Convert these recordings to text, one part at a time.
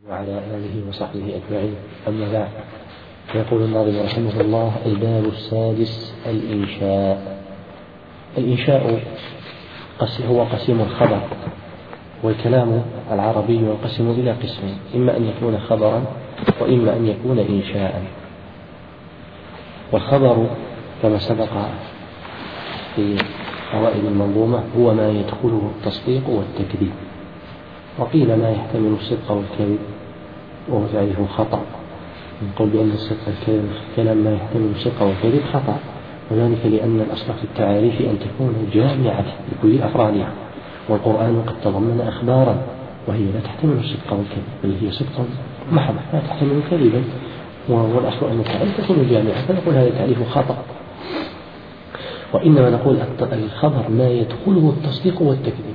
وعلى آله وصحبه أجمعين. أما بعد، يقول الناظم رحمه الله: الباب السادس: الإنشاء. الإنشاء هو قسيم الخبر، والكلام العربي ينقسم إلى قسمين: إما أن يكون خبرا، وإما أن يكون إنشاء. والخبر كما سبق في فوائد المنظومة هو ما يدخله التصديق والتكذيب، وقيل ما يحتمل الصدق والكذب، وهو تعريف خطأ. نقول بأن الصدق الكلام ما يحتمل الصدق والكذب خطأ، وذلك لأن الأصل في التعاريف أن تكون جامعة لكل أفرادها، والقرآن قد تضمن أخبارا وهي لا تحتمل الصدق والكذب، بل هي صدق محض لا تحتمل كذبا، والأصل أن التعاريف تكون جامعة، فنقول هذا تعريف خطأ. وإنما نقول الخبر ما يدخله التصديق والتكذيب.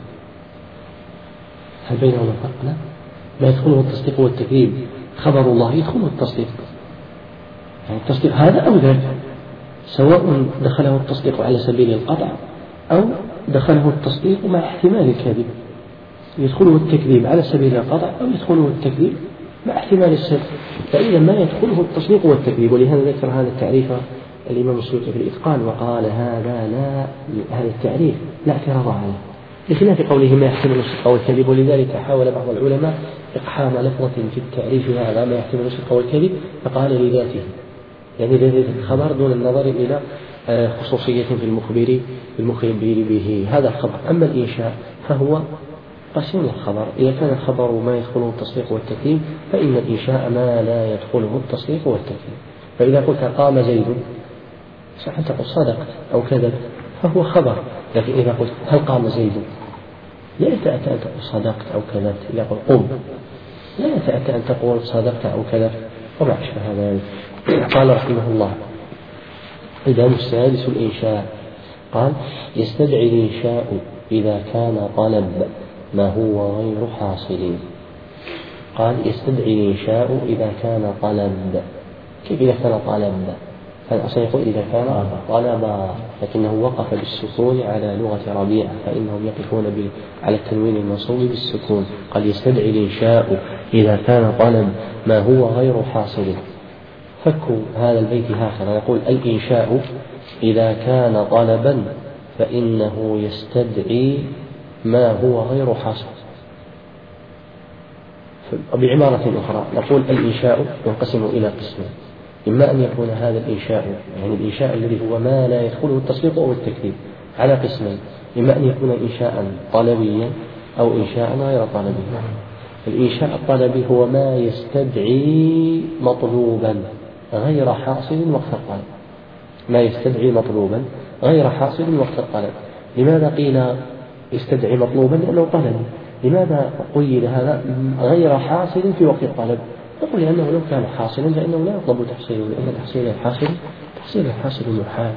هل بينهما فرق؟ لا، ما يدخله التصديق والتكذيب خبر الله يدخله التصديق، يعني التصديق هذا أو ذاك، سواء دخله التصديق على سبيل القطع أو دخله التصديق مع احتمال الكذب. يدخله التكذيب على سبيل القطع أو يدخله التكذيب مع احتمال الصدق، فإذا ما يدخله التصديق والتكذيب. ولهذا ذكر هذا التعريف الإمام السيوطي في الإتقان، وقال هذا التعريف لا اعتراض عليه، بخلاف قوله ما يحتمل الصدق والكذب. ولذلك حاول بعض العلماء إقحام لفظة في التعريف هذا ما يحتمل الصدق والكذب، فقال لذاته، يعني لذات الخبر دون النظر إلى خصوصية في المخبر به هذا الخبر. أما الإنشاء فهو قسم الخبر، إذا كان الخبر ما يدخله التصديق والتكذيب فإن الإنشاء ما لا يدخله التصديق والتكذيب. فإذا قلت قام زيد صح تقول صدقت أو كذب فهو خبر، لكن إذا قلت هل قام زيد لا يتأتى أن تقول صدقت أو كذبت. إذا قلت قم لا يتأتى أن تقول صدقت أو كذبت وما أشبه هذا. قال رحمه الله: الباب السادس: الإنشاء. قال: يستدعي الإنشاء إذا كان طلب ما هو غير حاصل. قال: يستدعي الإنشاء إذا كان طلب. كيف إذا كان طلب؟ فالأصل يقول إذا كان طلبا، لكنه وقف بالسكون على لغة ربيعة، فإنهم يقفون على التنوين المنصوب بالسكون. قال: يستدعي الإنشاء إذا كان طلب ما هو غير حاصل. فكوا هذا البيت هكذا، يقول: الإنشاء إذا كان طلبا فإنه يستدعي ما هو غير حاصل. بعبارة أخرى نقول الإنشاء ينقسم إلى قسمين: إما أن يكون هذا الإنشاء، يعني الإنشاء الذي هو ما لا يدخله التصديق أو التكذيب، على قسمين: إما أن يكون إنشاء طلبيا أو إنشاء غير طلبي. الإنشاء الطلبي هو ما يستدعي مطلوبا غير حاصل وقت الطلب، ما يستدعي مطلوبا غير حاصل وقت الطلب. لماذا قيل يستدعي مطلوبا؟ لأنه طلبي. لماذا قيل هذا غير حاصل في وقت الطلب؟ نقول لأنه لو كان حاصلا فإنه لا يطلب تحصيله، لأن تحصيل الحاصل محال.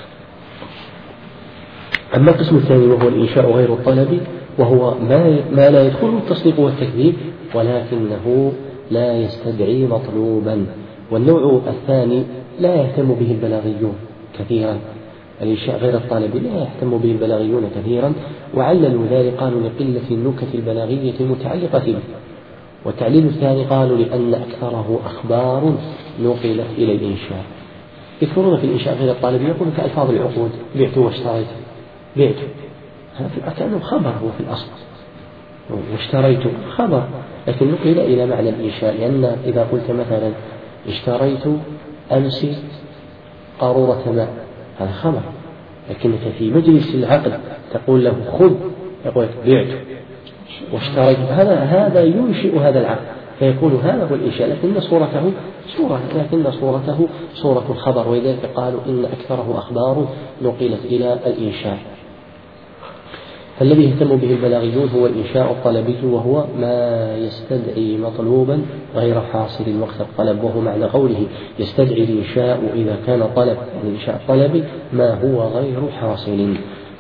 أما القسم الثاني وهو الإنشاء غير الطلبي، وهو ما لا يدخله التصديق والتكذيب ولكنه لا يستدعي مطلوبا. والنوع الثاني لا يهتم به البلاغيون كثيرا، الإنشاء غير الطالبي لا يهتم به البلاغيون كثيرا، وعللوا ذلك قالوا لقلة النكت البلاغية المتعلقة به. والتعليل الثاني قالوا لأن أكثره أخبار نقلت إلى الإنشاء. يذكرون في الإنشاء غير الطالبي يقولون كألفاظ العقود: بعت واشتريت، بعت هذا كأنه خبر هو في الأصل، واشتريت خبر، لكن نقل إلى معنى الإنشاء. لأن إذا قلت مثلا اشتريت أمس قارورة ماء هذا خبر، لكنك في مجلس العقد تقول له خذ، يقول بعت واشتريت، هذا ينشئ هذا العقد، فيكون هذا هو الإنشاء، لكن صورته صورة الخبر. ولذلك قالوا إن أكثره أخبار نقلت إلى الإنشاء. فالذي يهتم به البلاغيون هو الإنشاء الطلبي، وهو ما يستدعي مطلوبا غير حاصل وقت الطلب، وهو معنى قوله يستدعي الإنشاء إذا كان طلب، يعني الإنشاء الطلبي ما هو غير حاصل.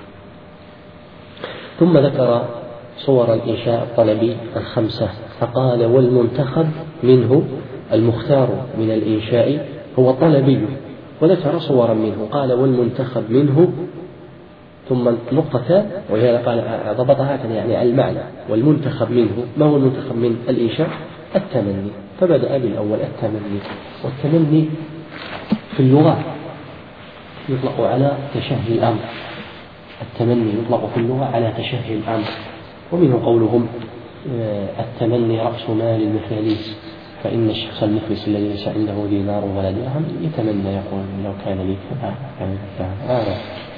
ثم ذكر صور الإنشاء الطلبي 5، فقال: والمنتخب منه، المختار من الإنشاء هو طلبي، وذكر صورا منه. قال: والمنتخب منه، ثم نقطتان، وهذا قال ضبطها هكذا يعني المعنى: والمنتخب منه. ما هو المنتخب من الإنشاء؟ التمني، فبدأ بالأول التمني. والتمني في اللغة يطلق على تشهي الأمر، التمني يطلق في اللغة على تشهي الأمر، ومنه قولهم التمني رأس مال المفاليس، فإن الشخص المفلس الذي ليس عنده دينار ولا درهم يتمنى يقول لو كان لي كذا.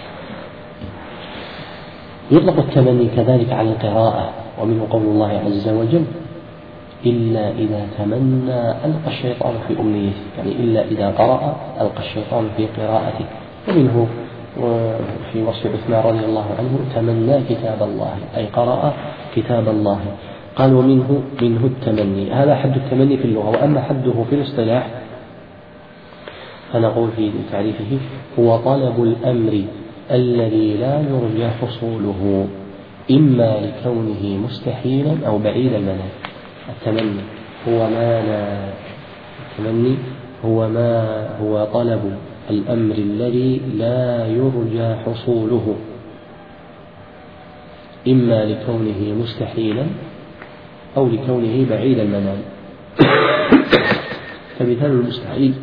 يطلق التمني كذلك على القراءة، ومنه قول الله عز وجل إلا إذا تمنى ألقى الشيطان في أمنيته، يعني إلا إذا قرأ ألقى الشيطان في قراءته. ومنه في وصف عثمان رضي الله عنه تمنى كتاب الله، أي قرأ كتاب الله. قال ومنه التمني، هذا حد التمني في اللغة. وأما حده في الاصطلاح فنقول في تعريفه هو طلب الأمر الذي لا يرجى حصوله إما لكونه مستحيلا أو بعيد المنال. التمني هو طلب الأمر الذي لا يرجى حصوله إما لكونه مستحيلا أو لكونه بعيد المنال. فمثال المستحيل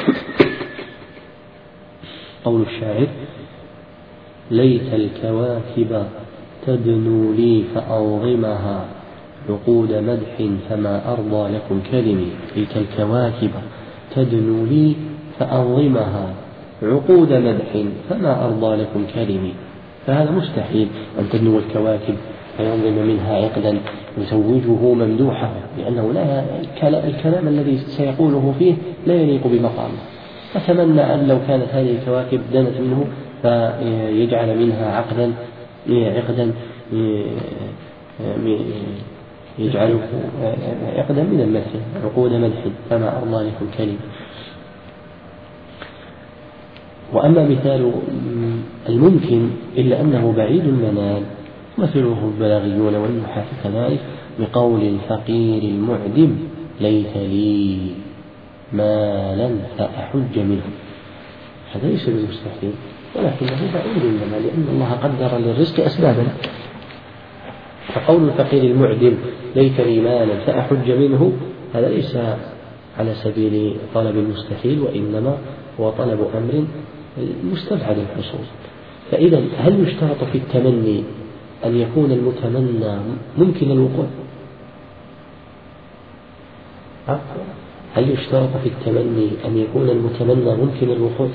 قول الشاعر ليت الكواكب تدنو لي فأنظمها عقود مدح فما أرضى لكم كلمي. ليت الكواكب تدنو لي فأنظمها عقود مدح فما أرضى لكم كلمي. فهذا مستحيل أن تدنو الكواكب فينظم منها عقدا يزوجه ممدوحه، لأنه الكلام الذي سيقوله فيه لا يليق بمقامه. أتمنى أن لو كانت هذه الكواكب دنت منه فيجعل منها عقدا يجعله عقدا من المدح عقود مدح فما أرضى لكم كلمة. وأما مثال الممكن إلا أنه بعيد المنال مثله البلاغيون والنحاة كذلك بقول الفقير المعدم ليت لي مالا فأحج منه. هذا ليس بالمستحيل ولكنه بعيد المنال، لأن الله قدر للرزق أسبابا. فقول الفقير المعدم ليت لي مالا فأحج منه هذا ليس على سبيل طلب المستحيل، وإنما هو طلب أمر مستبعد الحصول. فإذا هل يشترط في التمني أن يكون المتمنى ممكن الوقوع؟ هل يشترط في التمني أن يكون المتمنى ممكن الوقوع؟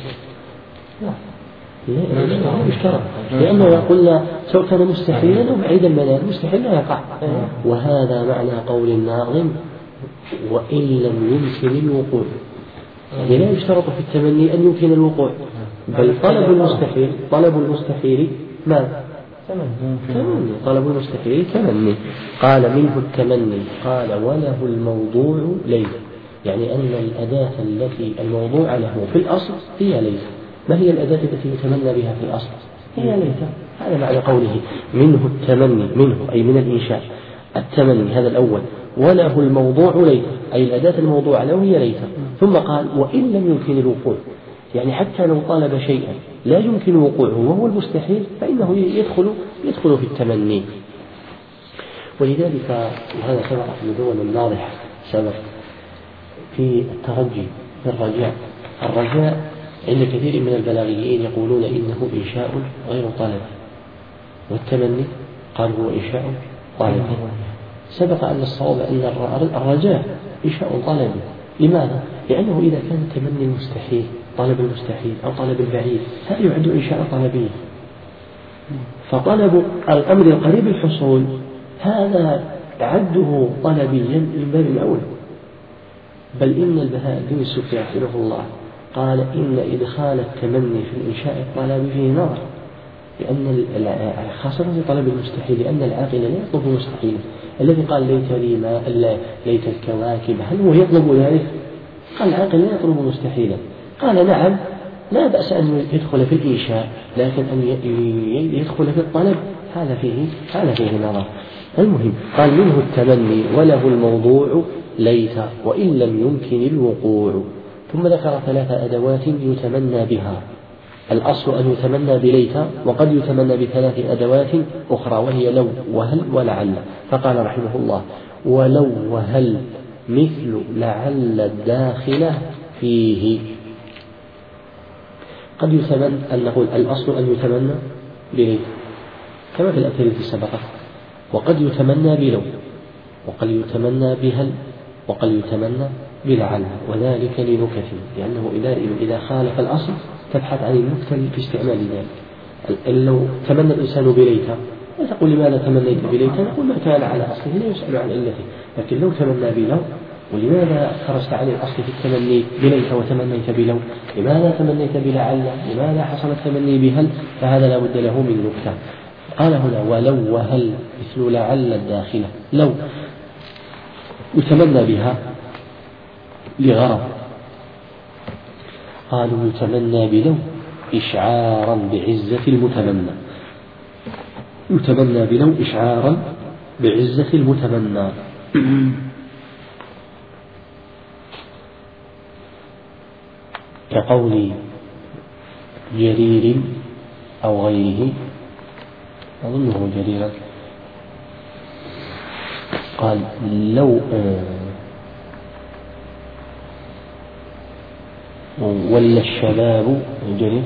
لا يشترط، لأنه قلنا سواء كان مستحيلا أو بعيد المنال مستحيل لا يقع. وهذا معنى قول الناظم وإن لم يمكن الوقوع. يعني لا يشترط في التمني أن يمكن الوقوع، بل طلب المستحيل ماذا؟ تمني. طلب المستحيل تمني. قال منه التمني قال وله الموضوع ليس، يعني أن الأداة التي الموضوع له في الأصل هي ليس. ما هي الأداة التي يتمنى بها في الأصل؟ هي ليس. هذا معنى قوله منه التمني، منه أي من الإنشاء التمني هذا الأول، وله الموضوع ليس أي الأداة الموضوع له هي ليس. ثم قال وإن لم يمكن الوقوع، يعني حتى لو طلب شيئا لا يمكن وقوعه وهو المستحيل فإنه يدخل في التمني. ولذلك وهذا سبق في الدول الناضحة سبق في الترجي في الرجاء عند كثير من البلاغيين يقولون إنه إنشاء غير طلب، والتمني قال هو إنشاء طلب. سبق أن الصواب أن الرجاء إنشاء طلبي. لماذا؟ لأنه إذا كان التمني المستحيل طلب المستحيل أو طلب البعيد هذا يعد إنشاء طلبي. فطلب الأمر القريب الحصول هذا عده طلبيا من باب الأول. بل إن البهاء الدين السفلي رحمه الله قال إن إدخال التمني في الإنشاء الطلبي فيه نظر، لأن خاصة في طلب المستحيل، لأن العاقل لا يطلب مستحيلا. الذي قال ليت لي ما ليت الكواكب هل هو يطلب ذلك؟ قال العاقل لا يطلب مستحيلا. قال نعم لا بأس أن يدخل في الإنشاء، لكن أن يدخل في الطلب هذا فيه نظر. المهم قال منه التمني وله الموضوع ليت وإن لم يمكن الوقوع. ثم ذكر 3 أدوات يتمنى بها. الأصل أن يتمنى بليت، وقد يتمنى ب3 أدوات أخرى وهي لو وهل ولعل. فقال رحمه الله ولو وهل مثل لعل الداخلة فيه. قد يتمنى أن نقول الأصل أن يتمنى بليت كما في الأمثلة التي سبقت، وقد يتمنى بلو، وقد يتمنى بهل، وقد يتمنى بلعل، وذلك لنكت، لأنه إذا خالف الأصل تبحث عن النكتة في استعمال ذلك. لو تمنى الإنسان بليتا لا تقول لماذا تمنيت بليتا، نقول ما كان على أصله لا يسأل عن علته. لكن لو تمنى بلو، ولماذا خرجت عن الأصل في التمني بليت وتمنيت بلو، لماذا تمنيت بلعل، لماذا حصل التمني بهل، فهذا لا بد له من نكتة. قال هنا ولو وهل مثل لعل الداخلة. لو يتمنى بها لغرض، قالوا يتمنى بلو إشعارا بعزة المتمنى، يتمنى بلو إشعارا بعزة المتمنى. كقول جرير أو غيره، أظنه جريرا، قال لو ولا الشباب جرير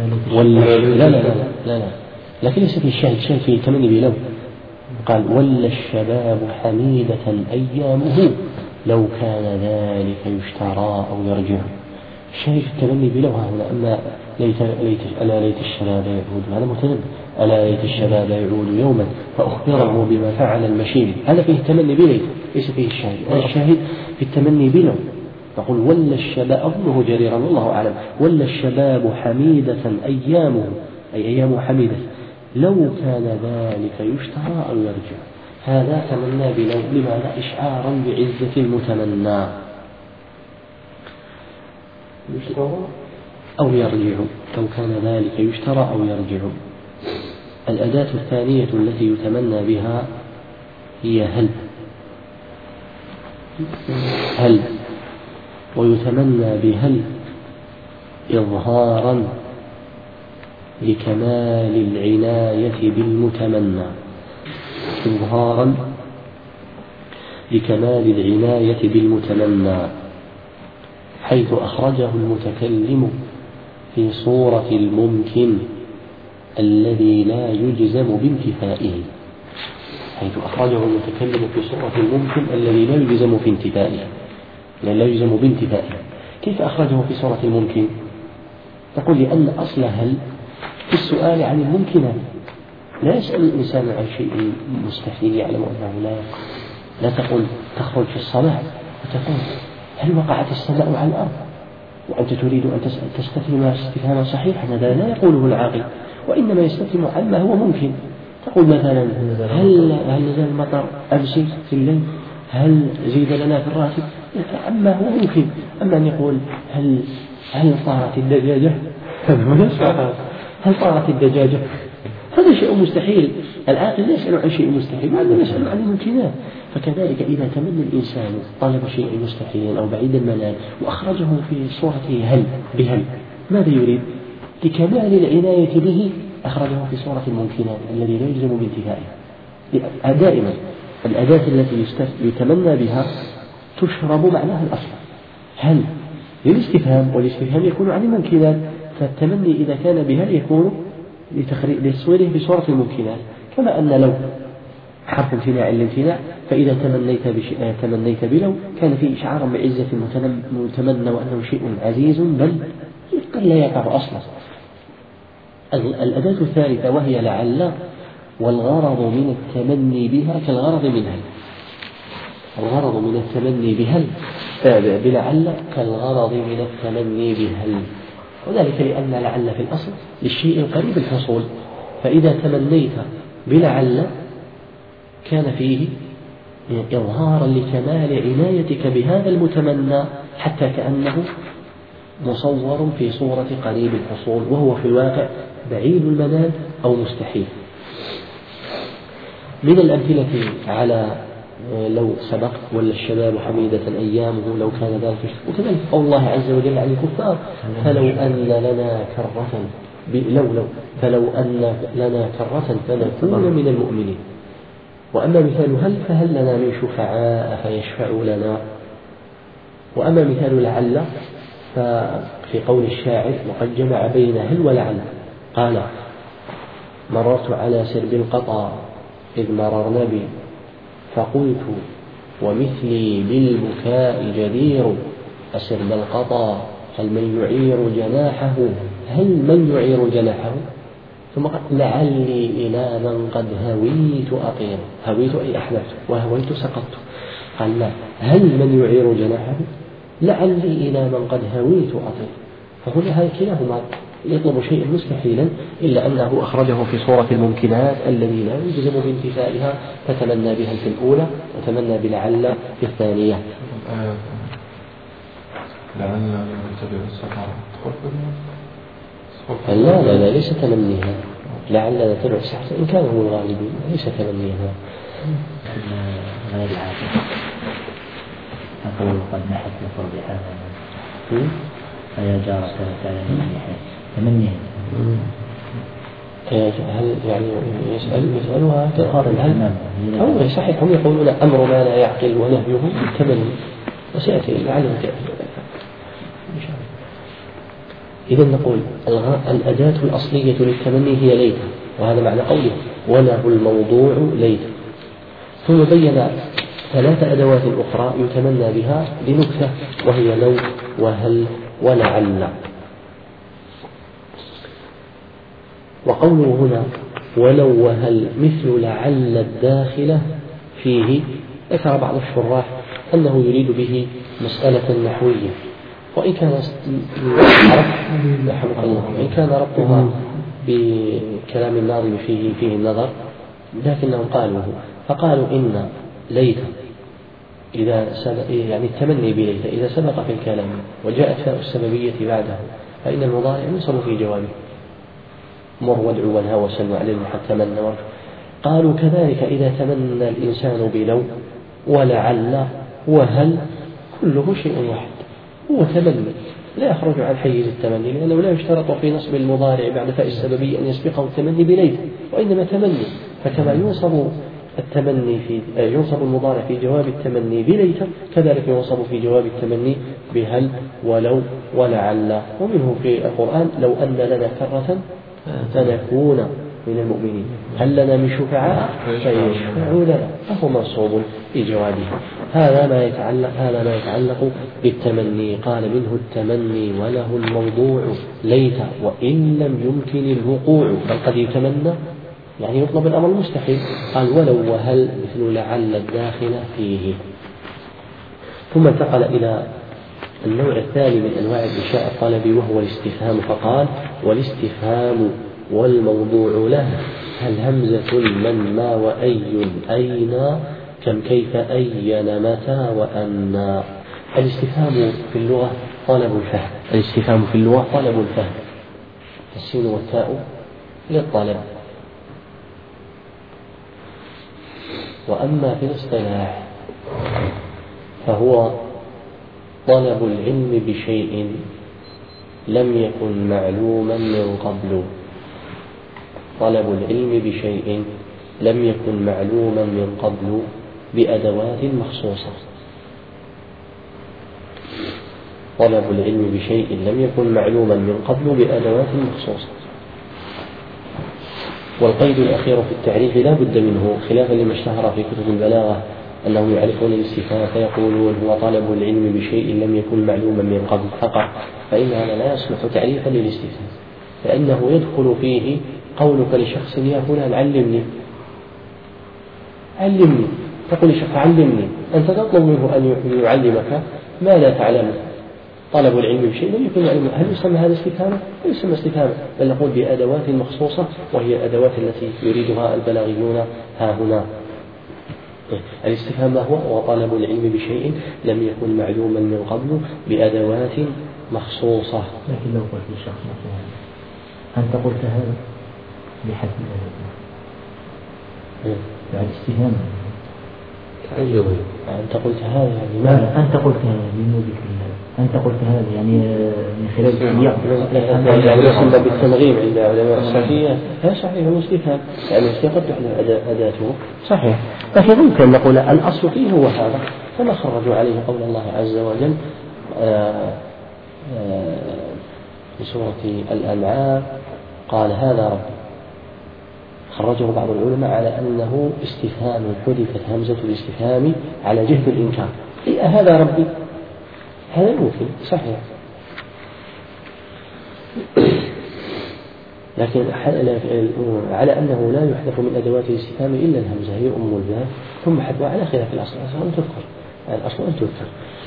لا لكن ليس في الشاهد شيء في تمني بلو. قال ولا الشباب حميدة أيامه لو كان ذلك يشترى أو يرجع. الشاهد التمني بلو هنا، أما ألا ليت الشباب يعود، هذا متنبي، ألا ليت الشباب يعود يوما فأخبره بما فعل المشيب، هذا فيه التمني بليت ليس فيه الشاهد. الشاهد في التمني بلو، نقول ولا الشباب، أظنه جريرا والله أعلم، ولا الشباب حميدة أيامه، أي أيام حميدة لو كان ذلك يشترى أو يرجع. هذا تمنى بلو، لماذا؟ إشعارا بعزة المتمنى. يشترى أو يرجع، لو كان ذلك يشترى أو يرجع. الأداة الثانية التي يتمنى بها هي هل، ويتمنى بهل إظهارا لكمال العناية بالمتمنى، إظهارا لكمال العناية بالمتمنى، حيث أخرجه المتكلم في صورة الممكن الذي لا يجزم بانتفائه، حيث أخرجه المتكلم في صورة الممكن الذي لا يجزم في انتفائه، لا يجزم بانتفائه. كيف أخرجه في صورة الممكن؟ تقول لأن أصل هل في السؤال عن الممكنات، لا يسأل الإنسان عن شيء مستحيل يعلم أنه لا تقول تخرج في الصلاة وتقول هل وقعت السماء على الأرض وأنت تريد أن تستفهم استفهاما صحيحا، هذا لا يقوله العاقل، وإنما يستفهم عما هو ممكن. تقول مثلا هل نزل المطر أمس في الليل، هل زيد لنا في الراتب، عما هو ممكن. أما أن يقول هل طارت الدجاجة، هل طارت الدجاجة، هذا شيء مستحيل. العاقل لا يسأل عن شيء مستحيل، هذا يسأل عن الممكنات. فكذلك إذا تمنى الإنسان طلب شيء مستحيل أو بعيد المنال وأخرجه في صورة بهل، ماذا يريد؟ لكمال العناية به أخرجه في صورة الممكنات الذي لا يجزم بانتفائه. دائما الأداة التي يتمنى بها تشرب معناها الأصل، هل للاستفهام، والاستفهام يكون عن الممكنات، فالتمني إذا كان بهل يكون لتصويره بصورة الممكنات. كما أن لو حرف امتناع الامتناع، فإذا تمنيت بلو كان فيه إشعارا بعزة المتمنى وأنه شيء عزيز بل قد لا يقع أصلا. الأداة الثالثة وهي لعل، والغرض من التمني بها كالغرض من هل، الغرض من التمني بلعل كالغرض من التمني بهل، وذلك لأن لعل في الأصل للشيء القريب الحصول، فإذا تمنيت بلعل كان فيه إظهارا لكمال عنايتك بهذا المتمنى، حتى كأنه مصور في صورة قريب الحصول وهو في الواقع بعيد المنال أو مستحيل. من الأمثلة على لو سبق ولا الشباب حميدة أيامه لو كان ذلك، وكذلك قول الله عز وجل عن الكفار فلو أن لنا كرة فلو أن لنا كرة فنكون من المؤمنين. وأما مثال هل فهل لنا من شفعاء فيشفعوا لنا وأما مثال لعل ففي قول الشاعر وقد جمع بين هل ولعل قال مررت على سرب القطا إذ مررن بي فقلت ومثلي بالبكاء جدير أسرب القطا هل من يعير جناحه هل من يعير جناحه ثم قال لعلي إلى من قد هويت أطير هويت أي أحلفت وهويت سقطت قال لا هل من يعير جناحه لعلي إلى من قد هويت أطير فهنا هذا كلاهما يطلب شيئا مستحيلا إلا أنه أخرجه في صورة الممكنات الذي لا يجزم بانتفائها فتمنى بها في الأولى وتمنى بلعل في الثانية. لعل لا لا لا ليس تمنيها لعل تبع السحر إن كان هو الغالب ليس تمنيها. غير العاقل أقول قد نحت بفرضها فيا جارة تعلم تمنيها هل يعني يسألها تقارن هل أو صحيح هم يقولون أمر ما لا يعقل ونهيه التمني وسيأتي لعله إذا نقول الأداة الأصلية للتمني هي ليت وهذا معنى قوله وله الموضوع ليت ثم بين 3 أدوات أخرى يتمنى بها لنكتة وهي لو وهل ولعل. وقوله هنا ولو وهل مثل لعل الداخلة فيه ذكر بعض الشراح أنه يريد به مسألة نحوية وإن كان ربطها بكلام الناظم فيه النظر لكنهم فقالوا إن ليت إذا يعني التمني بليت إذا سبق في الكلام وجاءت فاء السببية بعده فإن المضارع ينصب في جوابه مر وادعو والهوى سن وعلم حتى من ورد. قالوا كذلك إذا تمنى الإنسان بلو ولعل وهل كله شيء واحد هو تمني لا يخرج عن حيز التمني لأنه لا يشترط في نصب المضارع بعد فاء السببية أن يسبقه التمني بليت وإنما تمني فكما ينصب المضارع في جواب التمني بليت كذلك ينصب في جواب التمني بهل ولو ولعل. ومنه في القرآن لو أن لنا كرة فنكون من المؤمنين هل لنا من شفعاء فيشفعوا لنا فهو منصوب في جوابه. هذا ما يتعلق بالتمني. قال منه التمني وله الموضوع ليت وإن لم يمكن الوقوع بل قد يتمنى يعني يطلب الأمر المستحيل. قال ولو وهل مثل لعل الداخل فيه. ثم انتقل إلى النوع الثاني من أنواع الإنشاء الطلبي وهو الاستفهام فقال والاستفهام والموضوع له هل همزة من ما وأي أين كم كيف أين متى وأن. الاستفهام في اللغة طلب الفهم السين والتاء للطلب. وأما في الاصطلاح فهو طلب العلم بشيء لم يكن معلوما من قبل. طلب العلم بشيء لم يكن معلوما من قبل بأدوات مخصوصة. طلب العلم بشيء لم يكن معلوما من قبل بأدوات مخصوصة. والقيد الأخير في التعريف لا بد منه خلافا لما اشتهر في كتب البلاغة أنهم يعرفون الاستفهام فيقولون هو طلب العلم بشيء لم يكن معلوما من قبل فقط فإن هذا لا يصلح تعريفا للاستفهام لأنه يدخل فيه قولك لشخص يا فلان علمني تقول لشخص علمني أنت تطلب منه أن يعلمك ما لا تعلمه. طلب العلم بشيء لم يكن معلوما هل يسمى هذا استفهاما؟ لا يسمى استفهاما بل نقول بأدوات مخصوصة وهي الأدوات التي يريدها البلاغيون ها هنا. الاستفهام ما هو طلب العلم بشيء لم يكن معلوما من قبل بأدوات مخصوصة. لكن لو قلت للشخص مثلا أنت قلت هذا بحد الأدب بعد استفهام أنت قلت هذا يعني ما أنت قلت هذا بدون ذكر الله أنت قلت هذا يعني من خلال يعني يسمى بالتنغيم عند علماء الصحية. لا صحيح هو استفهام يعني قد تحدث أداته صحيح، لكن ممكن نقول الأصل فيه هو هذا كما خرجوا عليه قول الله عز وجل في سورة الأنعام قال هذا ربي. خرجه بعض العلماء على أنه استفهام حذفت همزة الاستفهام على جهة الإنكار، أي هذا ربي، هذا يمكن صحيح. لكن على أنه لا يحذف من أدوات الاستفهام إلا الهمزة هي أم الباب، ثم حذفها على خلاف الأصل، أن تذكر الأصل أن تذكر،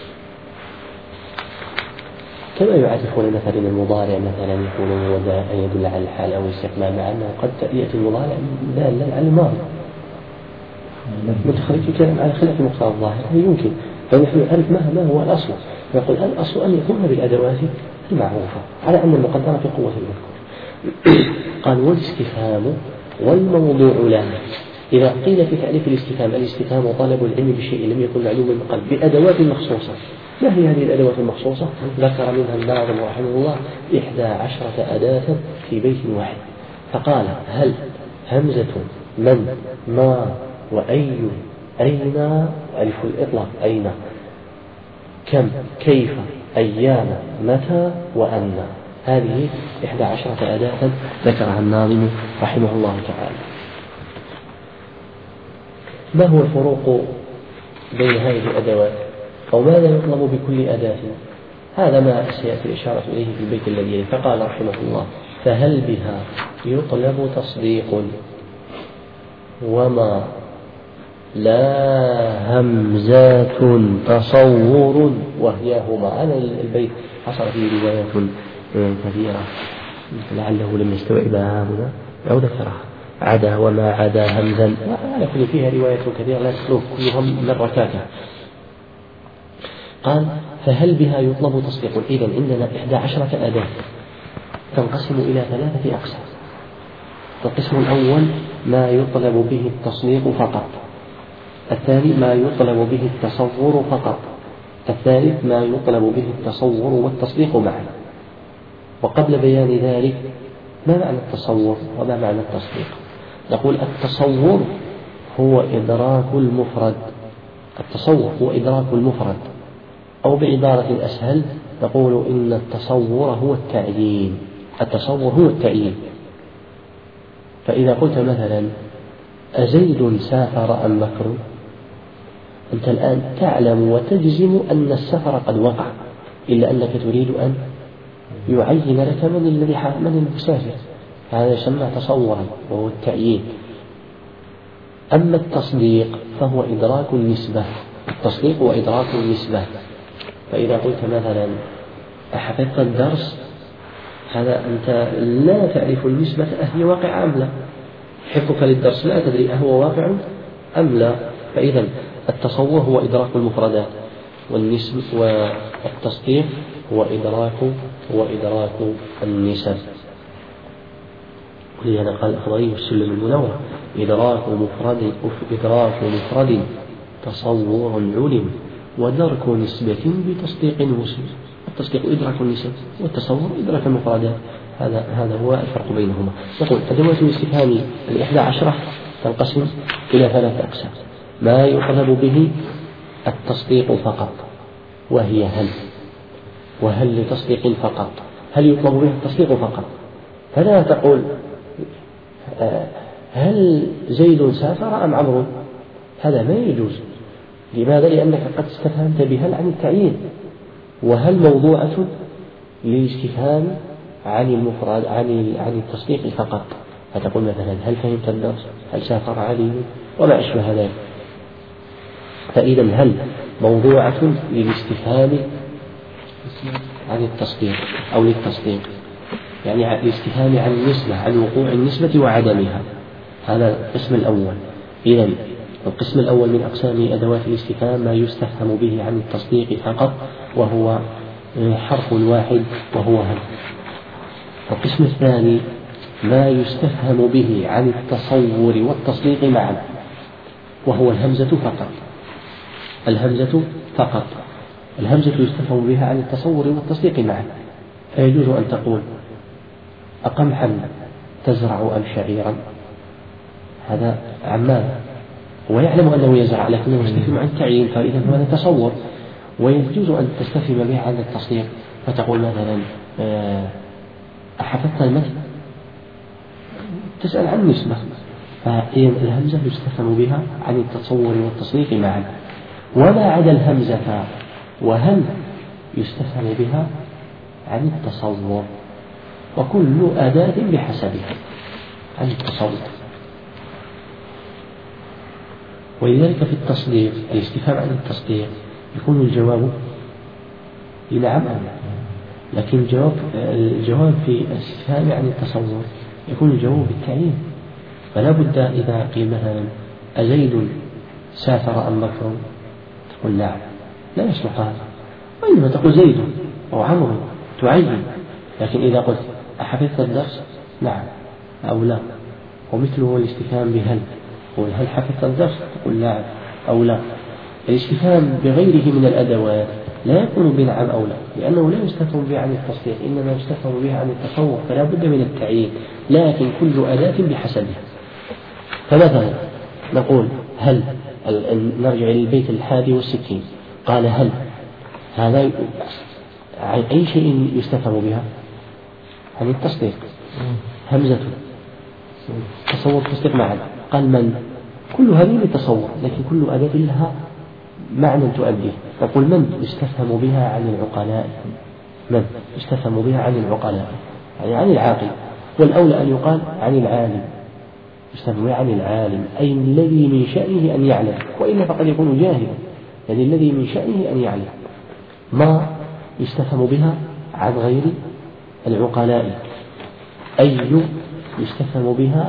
كما يعرفون مثلا المضارع مثلا يقولون وذا أن يدل على الحال أو الاستقبال، مع أنه قد يأتي المضارع دالا على الماضي متخرج الكلام على خلاف مقتضى الظاهر، يمكن. فنحن نعرف ما هو الأصل، نقول الأصل أن يكون بالأدوات المعروفة على أن المقدرة في قوة المذكور. قال والاستفهام والموضوع له. إذا قيل في تعريف الاستفهام طلب العلم بشيء لم يكن معلوما من قبل بأدوات مخصوصة، ما هي هذه الأدوات المخصوصة؟ ذكر منها الناظم رحمه الله 11 أداة في بيت واحد، فقال هل، همزة، من، ما، وأي، أين، ألف الإطلاق أين، كم، كيف، أيام، متى، وأن. هذه 11 أداة ذكرها الناظم رحمه الله تعالى. ما هو الفروق بين هذه الأدوات أو ماذا يطلب بكل أداة؟ هذا ما سيأتي الإشارة إليه في البيت الذي يلي. فقال رحمه الله فهل بها يطلب تصديق وما لا همزات تصور وهي هما. هذا البيت حصل فيه روايات كثيرة لعله لم يستوعبها هنا أو ذكرها، عدا وما عدا همزا، على كل فيها روايات كثيرة لا تخلو كلهم مرتاكة. قال فهل بها يطلب تصديق. إذن عندنا 11 أداة تنقسم إلى 3 أقسام. القسم الأول ما يطلب به التصديق فقط، الثاني ما يطلب به التصور فقط، الثالث ما يطلب به التصور والتصديق معا. وقبل بيان ذلك ما معنى التصور وما معنى التصديق؟ نقول التصور هو إدراك المفرد، التصور هو إدراك المفرد، أو بعبارة أسهل نقول إن التصور هو التعيين، التصور هو التعيين. فإذا قلت مثلا أزيد سافر أم بكر، أنت الآن تعلم وتجزم أن السفر قد وقع، إلا أنك تريد أن يعين لك من المسافر، هذا يسمى تصورا وهو التعيين. أما التصديق فهو إدراك النسبة، التصديق هو إدراك النسبة. فإذا قلت مثلا أحفظت الدرس، هذا أنت لا تعرف النسبة أهي واقع أم لا، حفظك للدرس لا تدري أهو واقع أم لا. فإذا التصور هو إدراك المفردات، والنسب والتصديق هو إدراك النسب. ولهذا قال الأخضري في السلم المنور إدراك مفرد تصور علم ودرك نسبة بتصديق وسم. التصديق إدراك النسب والتصور إدراك المفردات، هذا هو الفرق بينهما. نقول أدوات الاستفهام 11 تنقسم إلى 3 أقسام. ما يطلب به التصديق فقط وهي هل، وهل لتصديق فقط. هل يطلب به التصديق فقط، فلا تقول هل زيد سافر أم عمرو، هذا ما يجوز. لماذا؟ لأنك قد استفهمت بهل عن التعيين، وهل موضوعة للاستفهام عن المفرد عن التصديق فقط. فتقول مثلا هل فهمت الدرس، هل سافر علي، وما أشبه ذلك. فإذا هل موضوعة للاستفهام عن التصديق أو للتصديق، يعني الاستفهام عن النسبة، عن وقوع النسبة وعدمها. هذا القسم الأول. إذا القسم الأول من أقسام أدوات الاستفهام ما يستفهم به عن التصديق فقط، وهو حرف واحد وهو هل. القسم الثاني ما يستفهم به عن التصور والتصديق معا، وهو الهمزة فقط، الهمزة فقط. الهمزة يستفهم بها عن التصور والتصديق معا، فيجوز أن تقول أقمحا تزرع أم شعيرا، هذا عمان ويعلم أنه يزرع لكنه يستفهم عن التعيين، فإذا هذا تصور. ويجوز أن تستفهم به عن التصديق، فتقول مثلا أحفظت المثل، تسأل عن النسبة، فالهمزة يستفهم بها عن التصور والتصديق معا. وما عدا الهمزة وهل يستفهم بها عن التصور، وكل أداة بحسبها عن التصور. ولذلك في التصديق الاستفهام عن التصديق يكون الجواب بنعم أو لا، لكن الجواب في الاستفهام عن التصور يكون الجواب بالتعيين. فلا بد إذا قيل مثلا أزيد سافر أم بكر، تقول نعم، لا يصلح هذا، وإنما تقول زيد أو عمرو تعين. لكن إذا قلت أحفظت الدرس، نعم أو لا. ومثله الاستفهام بهل، قل هل حفظت الدرس، تقول نعم أو لا. الاستفهام بغيره من الأدوات لا يكون بنعم أو لا، لأنه لا يستفهم به عن التصديق، إنما يستفهم به عن التصور، فلا بد من التعيين، لكن كل أداة بحسبها. فمثلا نقول هل، نرجع إلى البيت 61، قال هل، هذا عن أي شيء يستفهم بها؟ عن التصديق، همزة تصور تصديق معا. قال من، كل هذه للتصور، لكن كل أداة لها معنى تؤديه. نقول من يستفهم بها عن العقلاء، من يستفهم بها عن العقلاء يعني عن العاقل، والأولى أن يقال عن العالم، يستفهم بها عن العالم أي الذي من شأنه أن يعلم، وإلا فقد يكون جاهلا، يعني الذي من شأنه أن يعلم. ما يستفهم بها عن غير العقلاء، أي يستفهم بها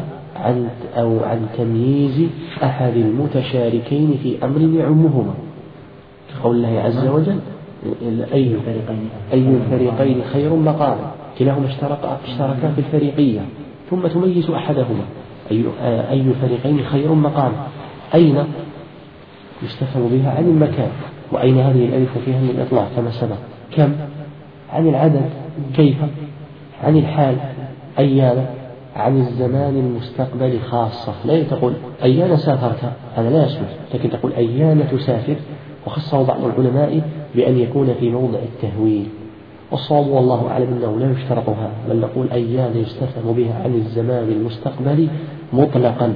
عن تمييز أحد المتشاركين في أمر يعمهما، كقول الله عز وجل أي الفريقين خير مقاما، كلاهما اشتركا في الفريقية، ثم تميز أحدهما، أي الفريقين خير مقاما. أين يستفهم بها عن المكان، وأين هذه الألف فيها من الإطلاق كما سبق. كم عن العدد، كيف عن الحال، أيان عن الزمان المستقبل خاصة. لا تقول أيان سافرت، هذا لا يصلح، لكن تقول أيان تسافر، وخصه بعض العلماء بأن يكون في موضع التهويل، والصواب والله أعلم أنه لا يشترط هذا، بل نقول أيان يستفهم بها عن الزمان المستقبل مطلقا.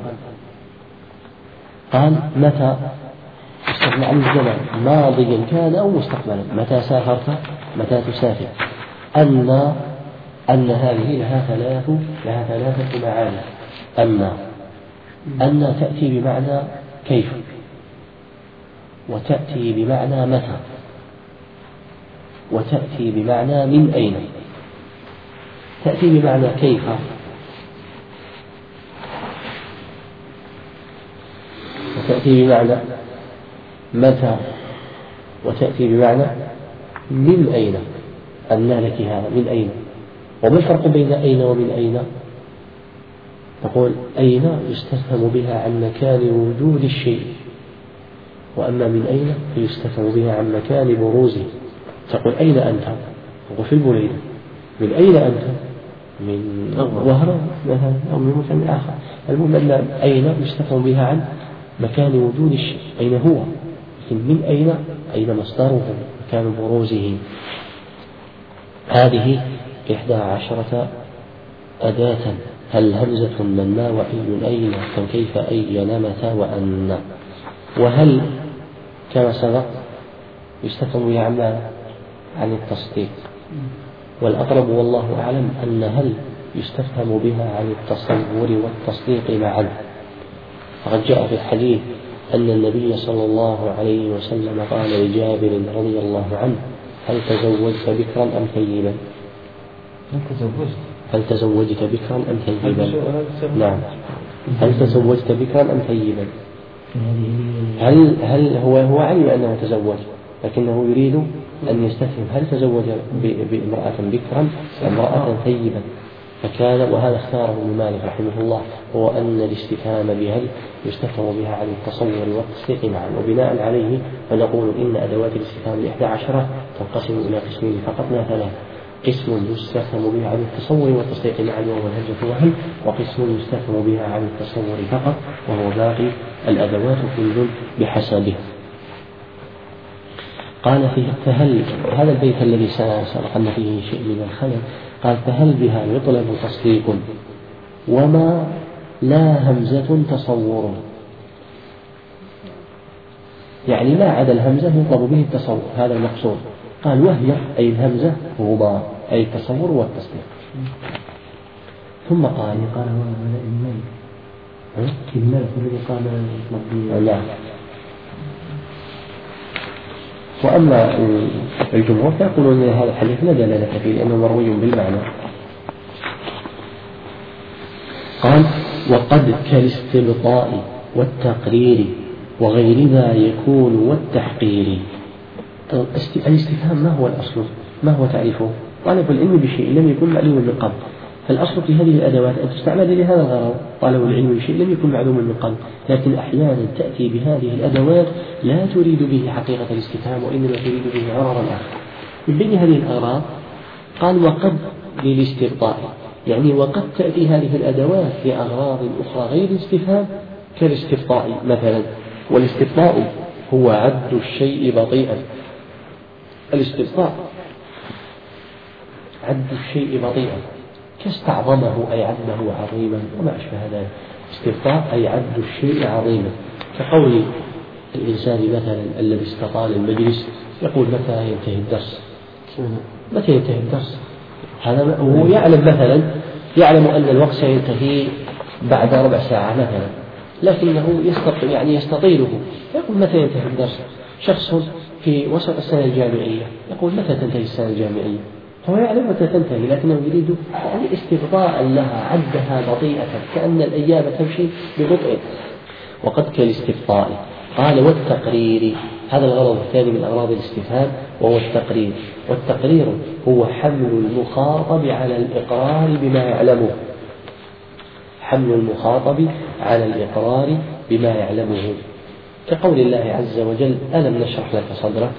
قال متى يستغنى عن الزمان ماضيا كان أو مستقبلا، متى سافرت، متى تسافر. أن هذه لها ثلاثة معاني. أن تأتي بمعنى كيف، وتأتي بمعنى متى، وتأتي بمعنى من أين. تأتي بمعنى كيف، وتأتي بمعنى متى، وتأتي بمعنى من أين. أن لك هذا من أين. وما الفرق بين أين ومن أين؟ نقول أين يستفهم بها عن مكان وجود الشيء، وأما من أين يستفهم بها عن مكان بروزه. تقول أين أنت؟ تقول في البريدة. من أين أنت؟ من وهران مثلا أو من مكان آخر. المهم أن أين يستفهم بها عن مكان وجود الشيء، أين هو. لكن من أين مصدره، مكان بروزه. هذه 11 أداة. هل همزة من ما وأي أين كيف أين متى وأن. وهل كما سبق يستفهم بها عن التصديق، والأقرب والله أعلم أن هل يستفهم بها عن التصور والتصديق معا. فقد جاء في الحديث أن النبي صلى الله عليه وسلم قال لجابر رضي الله عنه هل تزوجت بكرا أم ثيبا؟ هل تزوجت بكرا أم ثيبا؟ نعم، هل تزوجت بكرا أم ثيبا؟ هل هو علم أنه تزوج، لكنه يريد أن يستفهم هل تزوج بامرأة بكرا أم امرأة ثيبا. فكان وهذا اختاره ابن مالك رحمه الله هو أن الاستفهام بهل يستفهم بها عن التصور والتصديق معا، وبناء عليه فنقول إن أدوات الاستفهام 11 تنقسم إلى قسمين فقط لا ثلاثة: قسم يستفهم بها عن التصور والتصديق معا وهو الهمزة وهل، وقسم يستفهم بها عن التصور فقط وهو باقي الأدوات كل بحسبه. قال فيه فهل، هذا البيت الذي سبقنا فيه شيء من الخلل، قال فهل بها يطلب تصديق وما لا همزة تصور، يعني ما عدا الهمزة يطلب به التصور، هذا المقصود. قال وهي أي الهمزة هما أي التصور والتصديق. ثم قال الملك الذي قال لا. وأما الجمهور فيقولون أن هذا الحديث لا دلالة فيه لأنه مروي بالمعنى. قال وقد كالاستبطاء والتقرير وغير ذا يكون والتحقير. الاستفهام ما هو الأصل؟ ما هو تعريفه؟ طالب العلم بشيء لم يكن معلوم من قبل، فالأصل في هذه الأدوات أن تستعمل لهذا الغرض. طالب العلم بشيء لم يكن معلوم من قبل، لكن أحيانا تأتي بهذه الأدوات لا تريد به حقيقة الاستفهام وإنما تريد به غرضا آخر. من بين هذه الأغراض قال وقد للاستبطاء، يعني وقد تأتي هذه الأدوات لأغراض أخرى غير الاستفهام كالاستبطاء مثلا. والاستبطاء هو عد الشيء بطيئا. الاستبطاء عد الشيء بطيئا كاستعظمه أي عده عظيما وما أشبه ذلك. استبطاء أي عد الشيء عظيما، كقول الإنسان مثلا الذي استطال المجلس يقول متى ينتهي الدرس، متى ينتهي الدرس، هذا هو يعلم مثلا يعلم أن الوقت سينتهي بعد ربع ساعة مثلا، لكنه يستطيله، يقول متى ينتهي الدرس. شخص في وسط السنة الجامعية يقول متى تنتهي السنة الجامعية، هو يعلم متى تنتهي لكنه يريد استبطاء لها عدها بطيئة كأن الأيام تمشي ببطء. وقد كالاستبطاء. قال والتقرير، هذا الغرض الثاني من أغراض الاستفهام وهو التقرير. والتقرير هو حمل المخاطب على الإقرار بما يعلمه، حمل المخاطب على الإقرار بما يعلمه، كقول الله عز وجل ألم نشرح لك صدرك،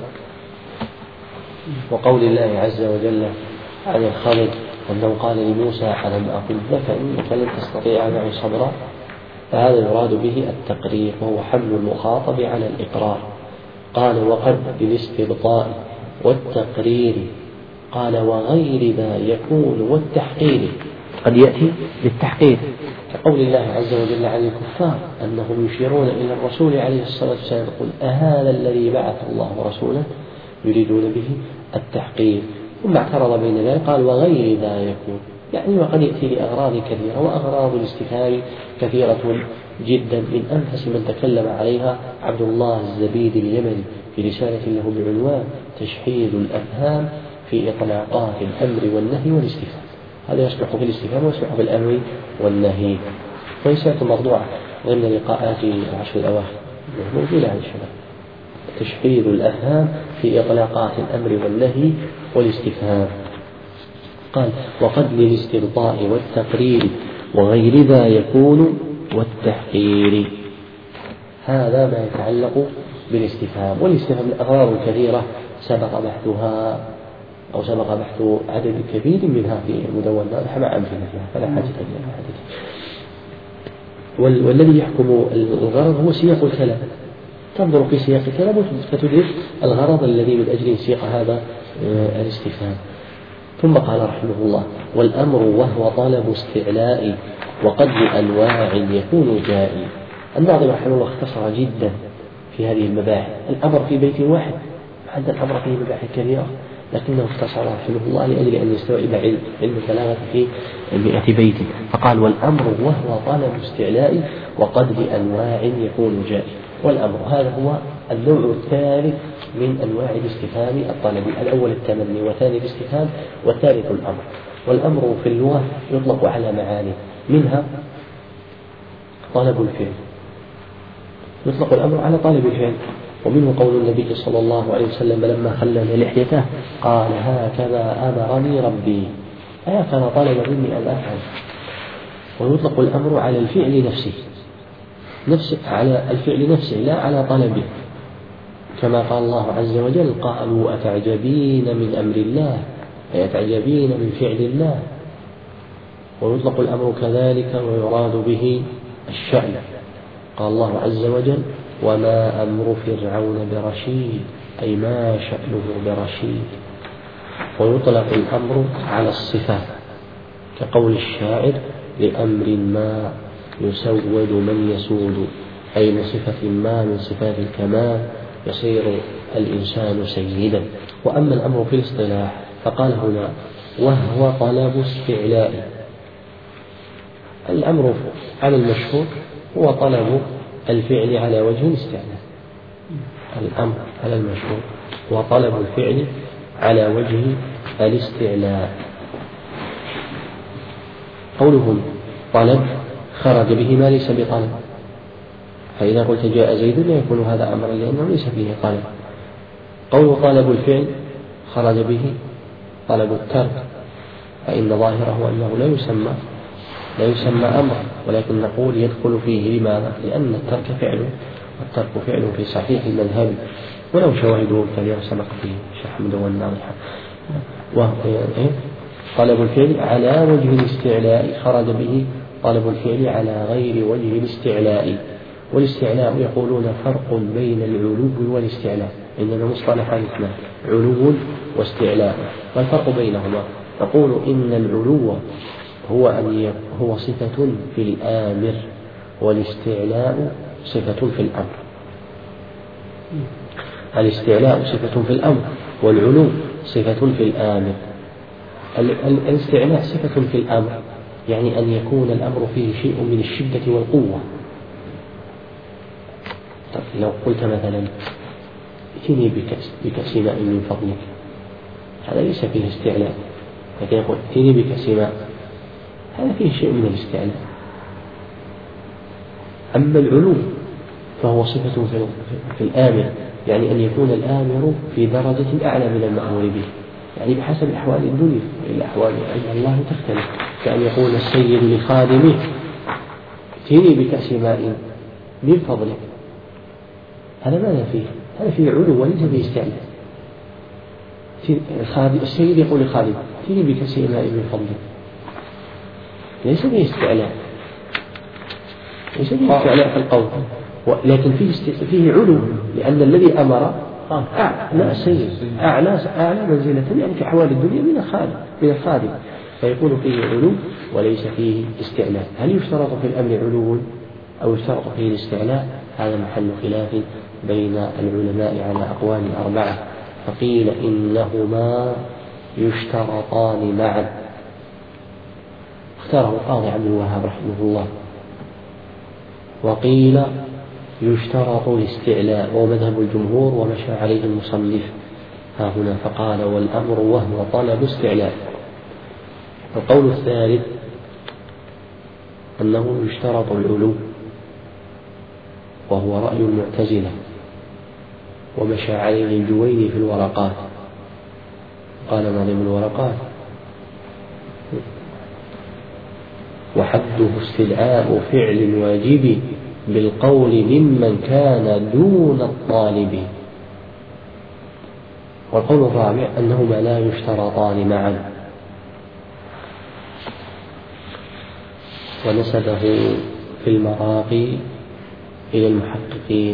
وقول الله عز وجل عن الخضر أنه قال لموسى ألم أقل لك إنك لن تستطيع معي صبرا. فهذا يراد به التقرير وهو حمل المخاطب على الإقرار. قال وقد بالاستبطاء والتقرير. قال وغير ذا يكون والتحقير، قد يأتي للتحقير كقول الله عز وجل عن الكفار أنهم يشيرون إلى الرسول عليه الصلاة والسلام يقول أهذا الذي بعث الله رسولا، يريدون به التحقير. ثم اعترض بين ذلك قال وغير ذا يكون، يعني وقد يأتي لأغراض كثيرة، وأغراض الاستفهام كثيرة جدا. من أنفس من تكلم عليها عبد الله الزبيدي اليمني في رسالة له بعنوان تشحيذ الأفهام في إطلاقات الأمر والنهي والاستفهام. هذا يصلح في الاستفهام ويصلح في الأمر والنهي. ورسالة موضوعة ضمن لقاءات العشر الأواخر موجودة عن الشباب، تشحيذ الأفهام في إطلاقات الأمر والنهي والاستفهام. قال وقد للاستبطاء والتقرير وغير ذا يكون والتحقير. هذا ما يتعلق بالاستفهام. والاستفهام الأغراض الكثيرة سبق بحثها أو سبق بحث عدد كبير منها في المدونة مع أمثلتها فلا حاجة إلى حديث. والذي يحكم الغرض هو سياق الكلام، تنظر في سياق الكلام فتدرك الغرض الذي من أجله سياق هذا الاستفهام. ثم قال رحمه الله والأمر وهو طلب استعلاء وقد أنواع يكون جائي. الناظم رحمه الله اختصر جدا في هذه المباحث. الأمر في بيت واحد، حتى الأمر فيه مباحث كثيرة، لكنه اختصر رحمه الله لأجل أن يستوعب علم البلاغة في 100 بيت. فقال والأمر وهو طلب استعلاء وقد أنواع يكون جائي. والأمر هذا هو النوع الثالث من أنواع الاستفهام الطلبي، الأول التمني والثاني الاستفهام والثالث الأمر. والأمر في اللغة يطلق على معاني، منها طلب الفعل، يطلق الأمر على طالب الفعل، ومنه قول النبي صلى الله عليه وسلم لما خلل لحيته قال هكذا أمرني ربي، كان طلب مني أن أفعل. ويطلق الأمر على الفعل نفسه على الفعل نفسه لا على طلبه، كما قال الله عز وجل: قالوا أتعجبين من أمر الله، أي أتعجبين من فعل الله. ويطلق الأمر كذلك ويراد به الشأن. قال الله عز وجل: وما أمر فرعون برشيد، أي ما شأنه برشيد. ويطلق الأمر على الصفة، كقول الشاعر: لأمر ما يسود من يسود، أي لصفة ما من صفات الكمال يصير الإنسان سيدا. وأما الأمر في الاصطلاح فقال هنا: وهو طلب استعلاء. الأمر على المشهور هو طلب الفعل على وجه الاستعلاء. الأمر على المشهور هو طلب الفعل على وجه الاستعلاء. قولهم طلب خرج به ما ليس بطلب، فإذا قلت جاء زيد لا يكون هذا أمرا لأنه ليس فيه طلب. قول طلب الفعل خرج به طلب الترك، فإن ظاهره أنه لا يسمى أمرا، ولكن نقول يدخل فيه. لماذا؟ لأن الترك فعل، والترك فعل في صحيح المذهب، ولو شواهده كثيرة سبق في شرح مدونة واضحة. طلب الفعل على وجه الاستعلاء خرج به طلب الفعل على غير وجه الاستعلاء. والاستعلاء يقولون فرق بين العلو والاستعلاء، إننا مصطلحان اثنان: علو واستعلاء. والفرق بينهما نقول إن العلو هو صفة في الآمر، والاستعلاء صفة في الأمر. الاستعلاء صفة في الأمر، والعلو صفة في الآمر. الاستعلاء صفة في الأمر، يعني أن يكون الأمر فيه شيء من الشدة والقوة. طيب لو قلت مثلا: ائتني بكأس ماء من فضلك، هذا ليس فيه استعلاء. لكن يقول: ائتني بكأس ماء، هذا فيه شيء من الاستعلاء. أما العلو فهو صفة في الآمر، يعني أن يكون الآمر في درجة أعلى من المأمور به، يعني بحسب أحوال الدنيا، الأحوال عند الله تختلف. كأن يقول السيد لخادمه: ائتني بكأس ماء من فضلك، هذا ماذا فيه؟ هذا فيه علو وليس فيه استعلاء. السيد يقول لخادمه: ائتني بكأس ماء من فضلك، ليس فيه استعلاء، ليس فيه استعلاء في القول، لكن فيه علو، لأن الذي أمر السيد أعلى منزلة، يعني في أحوال الدنيا من الخادم، فيكون فيه علو وليس فيه استعلاء. هل يشترط في الأمر علو أو يشترط فيه الاستعلاء؟ هذا محل خلاف بين العلماء على أقوال 4. فقيل إنهما يشترطان معا، اختاره القاضي عبد الوهاب رحمه الله. وقيل يشترط الاستعلاء، ومذهب الجمهور ومشى عليه المصنف ها هنا، فقال: والأمر وهو طلب استعلاء. القول الثالث أنه يشترط العلو، وهو رأي المعتزلة، ومشى عليه الجويني في الورقات. قال ناظم الورقات: وحده استدعاء فعل واجب بالقول ممن كان دون الطالب. والقول الرابع أنهما لا يشترطان معا، ونسبه في المراقي إلى المحققين.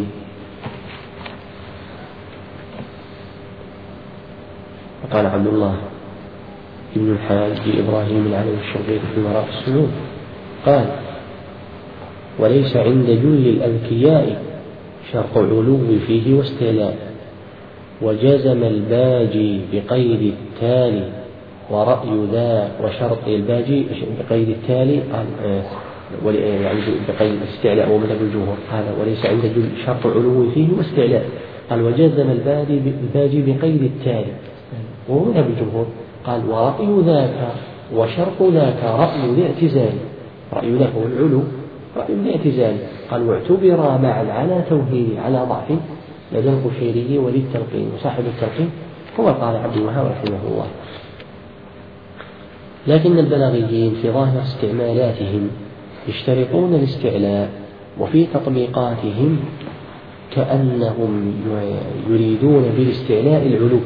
وقال عبد الله ابن الحاج إبراهيم العلوي الشربيطي في مراقي السنون قال: وليس عند جل الأذكياء شرط علو فيه واستعلاء، وجزم الباجي بقيد التالي ورأي ذا، وشرط الباجي بقيد التالي قال يعني بقيد الاستعلاء ومذهب الجمهور. قال: وليس عند جل شرط علو فيه واستعلاء. قال: وجزم الباجي بقيد التالي، ومذهب الجمهور قال: ورأي ذاك وشرط ذاك رأي الاعتزال. رأي ذاك هو العلو، رأي الاعتزال. قال: واعتبر معا على توهين على ضعف لدى القشيري وللتلقين، وصاحب التلقين هو قال عبد الوهاب رحمه الله. لكن البلاغيين في ظاهر استعمالاتهم يشترطون الاستعلاء، وفي تطبيقاتهم كأنهم يريدون بالاستعلاء العلو،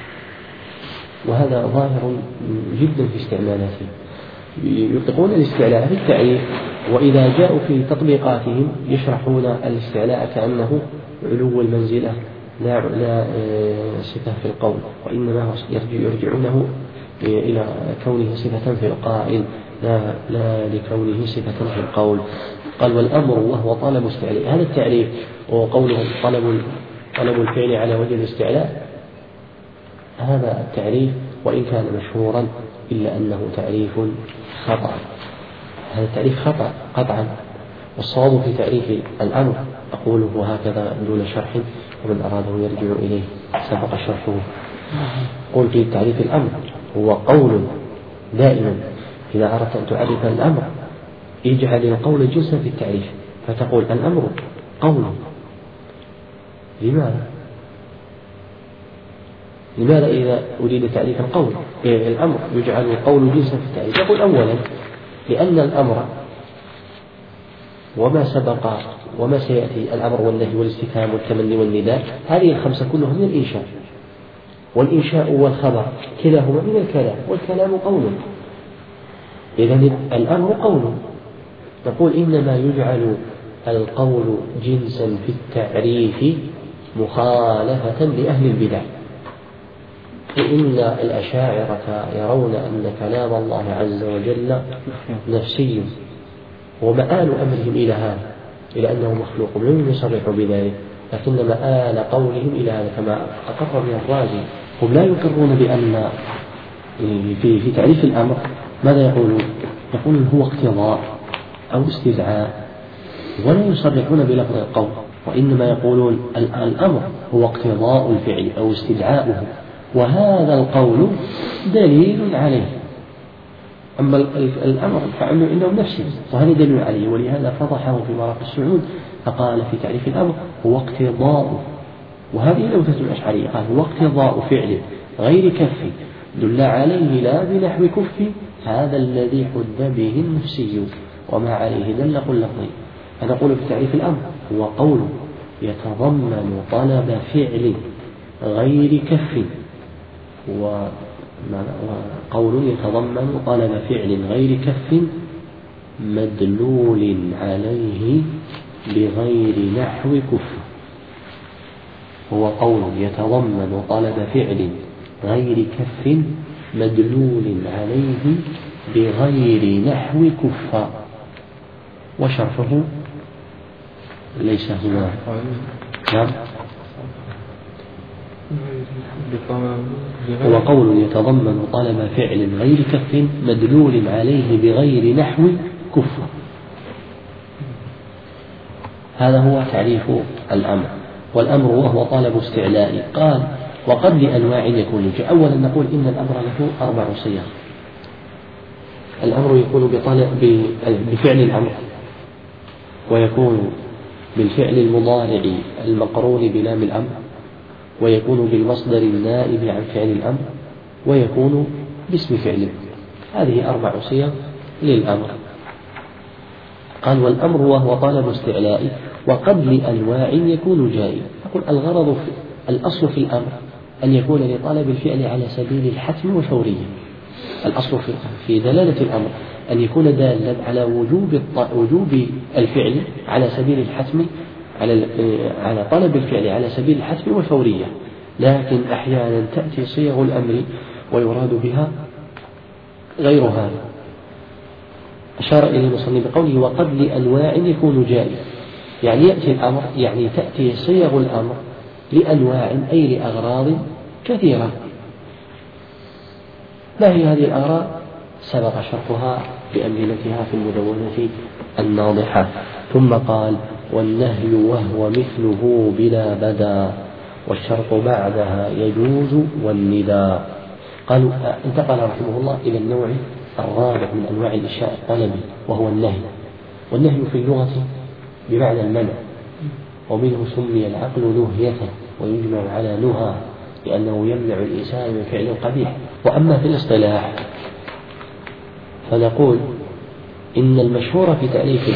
وهذا ظاهر جدا في استعمالاتهم. يطلقون الاستعلاء في التعريف، وإذا جاءوا في تطبيقاتهم يشرحون الاستعلاء كأنه علو المنزلة لا صفة في القول، وإنما يرجعونه إلى كونه صفة في القائل لا لكونه صفة في القول. قال والأمر وهو طلب استعلاء. هذا التعريف وقوله طلب الفعل على وجه الاستعلاء، هذا التعريف وإن كان مشهورا إلا أنه تعريف خطأ. هذا التعريف خطأ قطعا، والصواب في تعريف الأمر أقوله هكذا دون شرح، ومن أراده يرجع إليه سبق شرحه. قل في تعريف الأمر هو قول دائما. إذا أردت أن تعرف الأمر اجعل القول جنسا في التعريف، فتقول الأمر قول. لماذا إذا أريد تعريف القول الأمر يجعل القول جنسا في التعريف؟ يقول أولا لأن الأمر وما سبق وما سيأتي، الأمر والنهي والاستفهام والتمني والنداء، هذه الخمسة كلها من الإنشاء، والإنشاء والخبر كلاهما من الكلام، والكلام قول. إذن الأمر قول. نقول إنما يجعل القول جنسا في التعريف مخالفة لأهل البدع، فإن الأشاعرة يرون أن كلام الله عز وجل نفسي، ومآل أمرهم إلى هذا، إلى أنه مخلوق، لم يصرحوا بذلك، لكن مآل قولهم إلى هذا كما أقر به الرازي. هم لا يقرون بأن في تعريف الأمر ماذا يقولون؟ يقولون هو اقتضاء أو استدعاء، ولا يصرحون بلفظ القول، وإنما يقولون الأمر هو اقتضاء الفعل أو استدعاؤه، وهذا القول دليل عليه. أما الأمر فإنه نفسي، وهذا دليل عليه، ولهذا فضحه في مراقي السعود فقال في تعريف الأمر هو اقتضاء، وهذه لوثة الأشعرية، قال هو اقتضاء فعل غير كف دل عليه لا بنحو كف، هذا الذي حد به النفسي وما عليه دل كل لفظ. فنقول في تعريف الأمر هو قول يتضمن طلب فعل غير كف، وقول يتضمن طلب فعل غير كف مدلول عليه بغير نحو كف. هو قول يتضمن طلب فعل غير كف مدلول عليه بغير نحو كف. وشرحه ليس هنا. نعم. هو قول يتضمن طلب فعل غير كف مدلول عليه بغير نحو كف. هذا هو تعريف الأمر. والأمر وهو طلب استعلاء. قال وقد لأنواع يكون. أولا نقول إن الأمر له 4 صيغ. الأمر يكون بفعل الأمر، ويكون بالفعل المضارع المقرون بلام الأمر، ويكون بالمصدر النائب عن فعل الأمر، ويكون باسم فعل. هذه 4 صيغ للأمر. قال والأمر وهو طلب استعلاء وقد لأنواع يكون جائز. نقول الغرض الأصل في الأمر أن يكون لطلب الفعل على سبيل الحتم والفورية. الأصل في دلالة الأمر أن يكون دالا على وجوب الفعل على سبيل الحتم، على طلب الفعل على سبيل الحتم والفورية. لكن أحيانا تأتي صيغ الأمر ويراد بها غير هذا. أشار إليه المصنف بقوله وقد لأنواع يكون جائز، يعني يأتي الأمر، يعني تأتي صيغ الأمر لأنواع أي لأغراض كثيرة. ما هي هذه الأغراض؟ سبق شرحها بأمثلتها في المدونة الناضحة. ثم قال والنهي وهو مثله بلا بدا والشرط بعدها يجوز والنداء. قالوا انتقل رحمه الله إلى النوع الرابع من أنواع الإشاء الطلبي وهو النهي. والنهي في اللغة بمعنى المنع، ومنه سمي العقل نهية ويجمع على نهى لأنه يمنع الإنسان من فعل قبيح. وأما في الاصطلاح فنقول إن المشهور في تعريف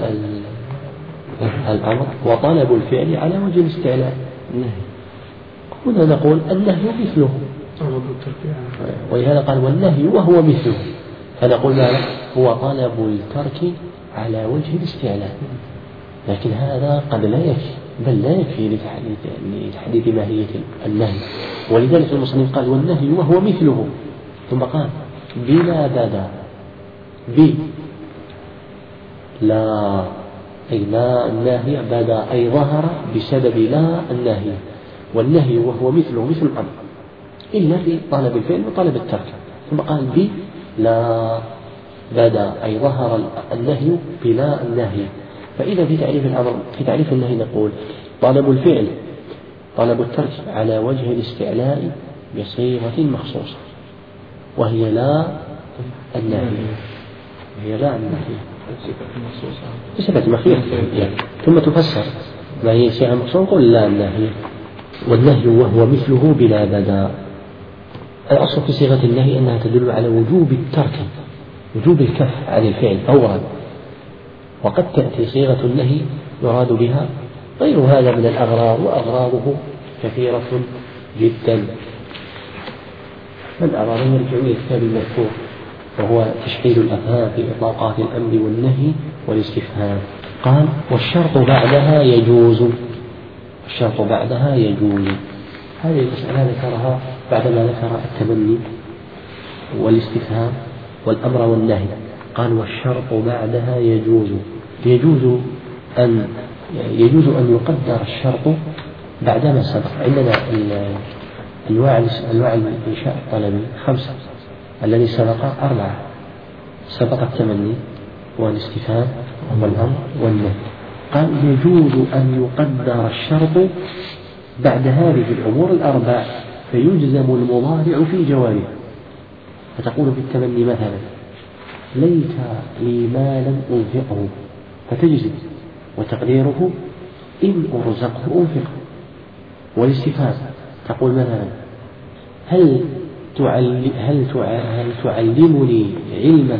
الأمر وطلب الفعل على وجه الاستعلاء. هنا نقول النهي مثله، ولهذا قال والنهي وهو مثله، فنقول ماذا؟ هو طلب الترك على وجه الاستعلاء. لكن هذا قد لا يكفي، بل لا يكفي لتحديد ماهية النهي، ولذلك المصنف قال والنهي وهو مثله، ثم قال بلا بدا لا، أي لا الناهي بدا أي ظهر بسبب لا الناهي، والنهي وهو مثله مثل الأمر إلا في طلب الفعل وطلب الترك. ثم قال لا بدا أي ظهر النهي بلا الناهي. فإذا في تعريف الأمر في تعريف النهي نقول طلب الفعل طلب الترك على وجه الاستعلاء بصيغة مخصوصة، وهي لا النهي، وهي لا النهي بصفة مخيرة يعني. ثم تفسر ما هي صيغة مخصوصة نقول لا النهي. والنهي وهو مثله بلا بدا. الأصل في صيغة النهي أنها تدل على وجوب الترك، وجوب الكف عن الفعل فورا، وقد تأتي صيغة النهي يراد بها غير هذا من الأغراض، وأغراضه كثيرة جدا. الأغراض يرجع إلى الكتاب المذكور، وهو تشحيذ الأفهام في إطلاقات الأمر والنهي والاستفهام. قال والشرط بعدها يجوز، الشرط بعدها يجوز. هذه المسألة ذكرها بعدما ذكر التمني والاستفهام والأمر والنهي. قال والشرط بعدها يجوز، يجوز أن يقدر الشرط بعدما سبق. عندنا أنواع الإنشاء الطلبي 5، الذي سبق 4، سبق التمني والاستفهام والأمر والنهي. قال يجوز أن يقدر الشرط بعد هذه الأمور 4 فيجزم المضارع في جوابه. فتقول في التمني مثلا ليت لي مالا أنفقه، فتجزم، وتقديره إن أرزقه أنفقه. والاستفهام تقول مثلا هل تعلمني علما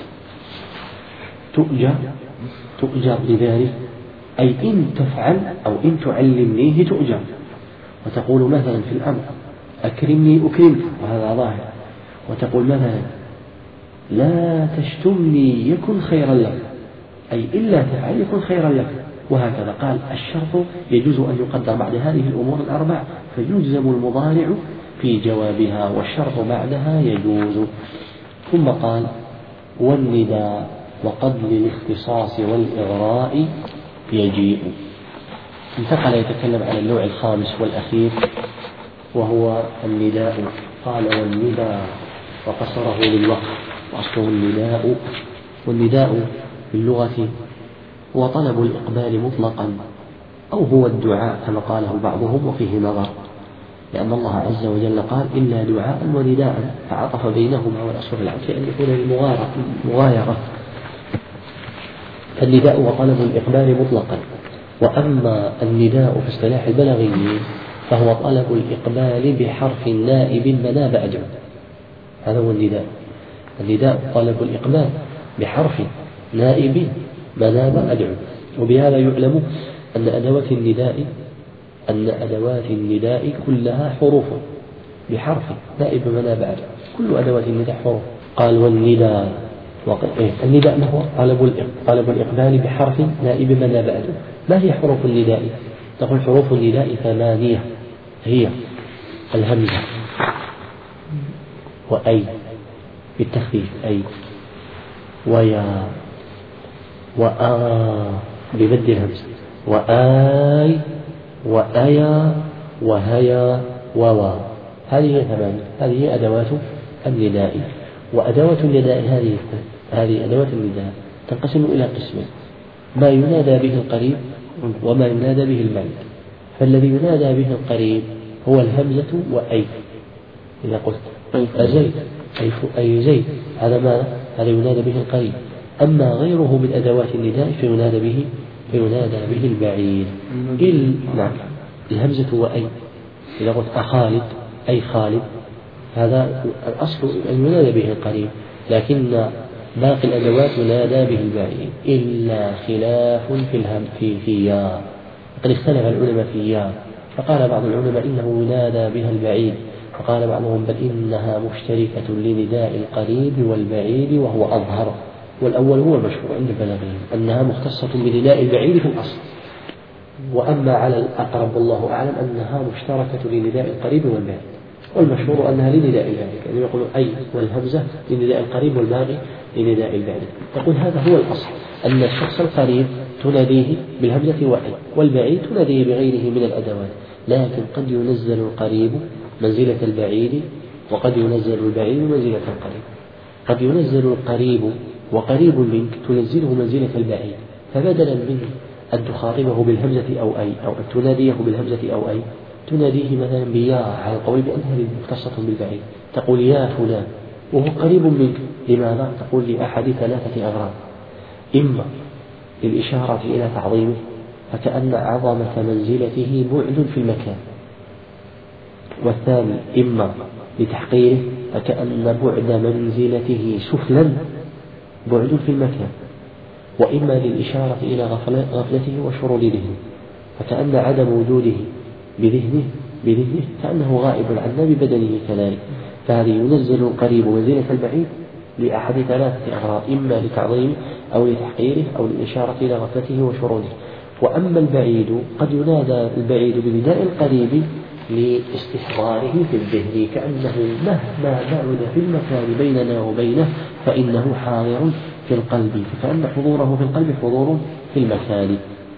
تؤجر لذلك، أي إن تفعل أو إن تعلمنيه تؤجر. وتقول مثلا في الأمر أكرمني أكرمك، وهذا ظاهر. وتقول مثلا لا تشتمني يكن خيرا لك، أي إلا تفعل يكن خيرا لك، وهكذا. قال الشرط يجوز أن يقدر بعد هذه الأمور 4 فيجزم المضارع في جوابها، والشرط بعدها يجوز. ثم قال والنداء وقد للاختصاص والإغراء يجيء. انتقل يتكلم عن النوع الخامس والأخير وهو النداء. قال والنداء وقصره للوقف، وأصله النداء. والنداء في اللغة هو طلب الإقبال مطلقا، أو هو الدعاء كما قاله بعضهم، وفيه نظر، لأن الله عز وجل قال إلا دعاء ونداء، فعطف بينهما، والأصل في العطف أن يكون للمغايرة. فالنداء هو طلب الإقبال مطلقا. وأما النداء في اصطلاح البلاغيين فهو طلب الإقبال بحرف نائب مناب أدعو. هذا هو النداء. النداء طلب الإقبال بحرف نائب مناب أدعو. وبهذا يعلم أن أدوات النداء كلها حروف بحرف نائب مناب أدعو، كل أدوات النداء حروف. قال والنداء النداء ما هو؟ طلب الإقبال بحرف نائب مناب أدعو. ما هي حروف النداء؟ تقول حروف النداء 8، هي الهمزة، وأي بالتخفيف أي، ويا، وآ بمد الهمزة، وآي، وأيا، وهيا، ووا. هذه 8، هذه أدوات النداء. وأدوات النداء هذه أدوات النداء تنقسم إلى قسمين: ما ينادى به القريب وما ينادى به البعيد. فالذي ينادى به القريب هو الهمزة وأي. إذا قلت أزيد أي زيد، هذا ينادى به القريب. أما غيره من أدوات النداء فينادى به البعيد. نعم، الهمزة وأي. إذا قلت أخالد أي خالد، هذا الأصل أن ينادى به القريب، لكن باقي الأدوات ينادى به البعيد إلا خلاف في يا. قد اختلف العلماء في يا، فقال بعض العلماء إنه ينادى بها البعيد، فقال بعضهم بل إنها مشتركة لنداء القريب والبعيد وهو أظهر، والأول هو المشهور عند البلاغيين أنها مختصة بنداء البعيد في الأصل، وأما على الأقرب والله أعلم أنها مشتركة لنداء القريب والبعيد، والمشهور أنها لنداء البعيد، يعني يقول أي والهمزة لنداء القريب والباقي لنداء البعيد. يقول هذا هو الأصل، أن الشخص القريب تناديه بالهمزة وأي، والبعيد تناديه بغيره من الأدوات، لكن قد ينزل القريب منزلة البعيد وقد ينزل البعيد منزلة القريب. قد ينزل القريب وقريب منك تنزله منزلة البعيد، فبدلا من أن تخاطبه بالهمزة أو أي، أو أن تناديه بالهمزة أو أي، تناديه مثلا بيا على القول بأنها مختصة بالبعيد، تقول يا فلان وهو قريب منك. لماذا؟ تقول لأحد ثلاثة أغراض: إما للإشارة إلى تعظيمه فكأن عظمة منزلته بعد في المكان، والثاني إما لتحقيره فكأن بعد منزلته سفلا بعد في المكان، وإما للإشارة إلى غفلته وشرود ذهنه فكأن عدم وجوده بذهنه كأنه غائب عنه ببدنه كذلك. فهذه ينزل القريب منزلة البعيد لأحد ثلاثة أغراض: إما لتعظيمه أو لتحقيره أو للإشارة إلى غفلته وشروده. وأما البعيد قد ينادى البعيد بنداء القريب لاستحضاره في الذهن، كأنه مهما بعد في المكان بيننا وبينه فإنه حاضر في القلب، فكأن حضوره في القلب حضور في المكان.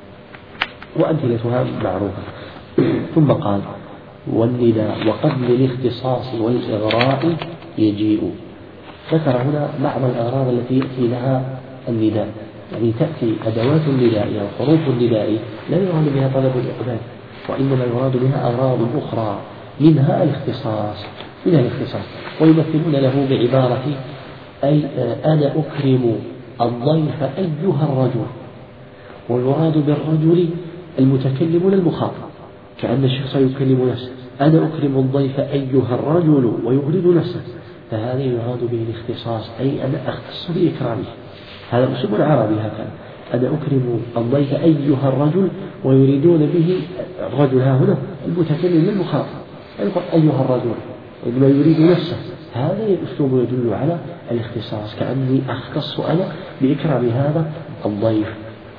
وأمثلتها معروفة. ثم قال: والنداء وقبل الاختصاص والإغراء يجيء. ذكر هنا بعض الأغراض التي يأتي لها النداء، يعني تأتي أدوات النداء أو حروف النداء لا يراد بها طلب الإقبال، وإنما يراد بها أغراض أخرى منها الاختصاص، ويمثلون له بعبارة أي أنا أكرم الضيف أيها الرجل، ويراد بالرجل المتكلم المخاطب، كأن الشخص يكلم نفسه: أنا أكرم الضيف أيها الرجل، ويورد نفسه، فهذا يراد به الاختصاص، أي أنا أختص بإكرامه. هذا أسلوب عربي هكذا: أنا أكرم الضيف أيها الرجل، ويريدون به الرجل ها هنا المتكلم المخاطب، يقول أيها الرجل إنما يريد نفسه. هذا الأسلوب يدل على الاختصاص، كأني أختص أنا بإكرام هذا الضيف.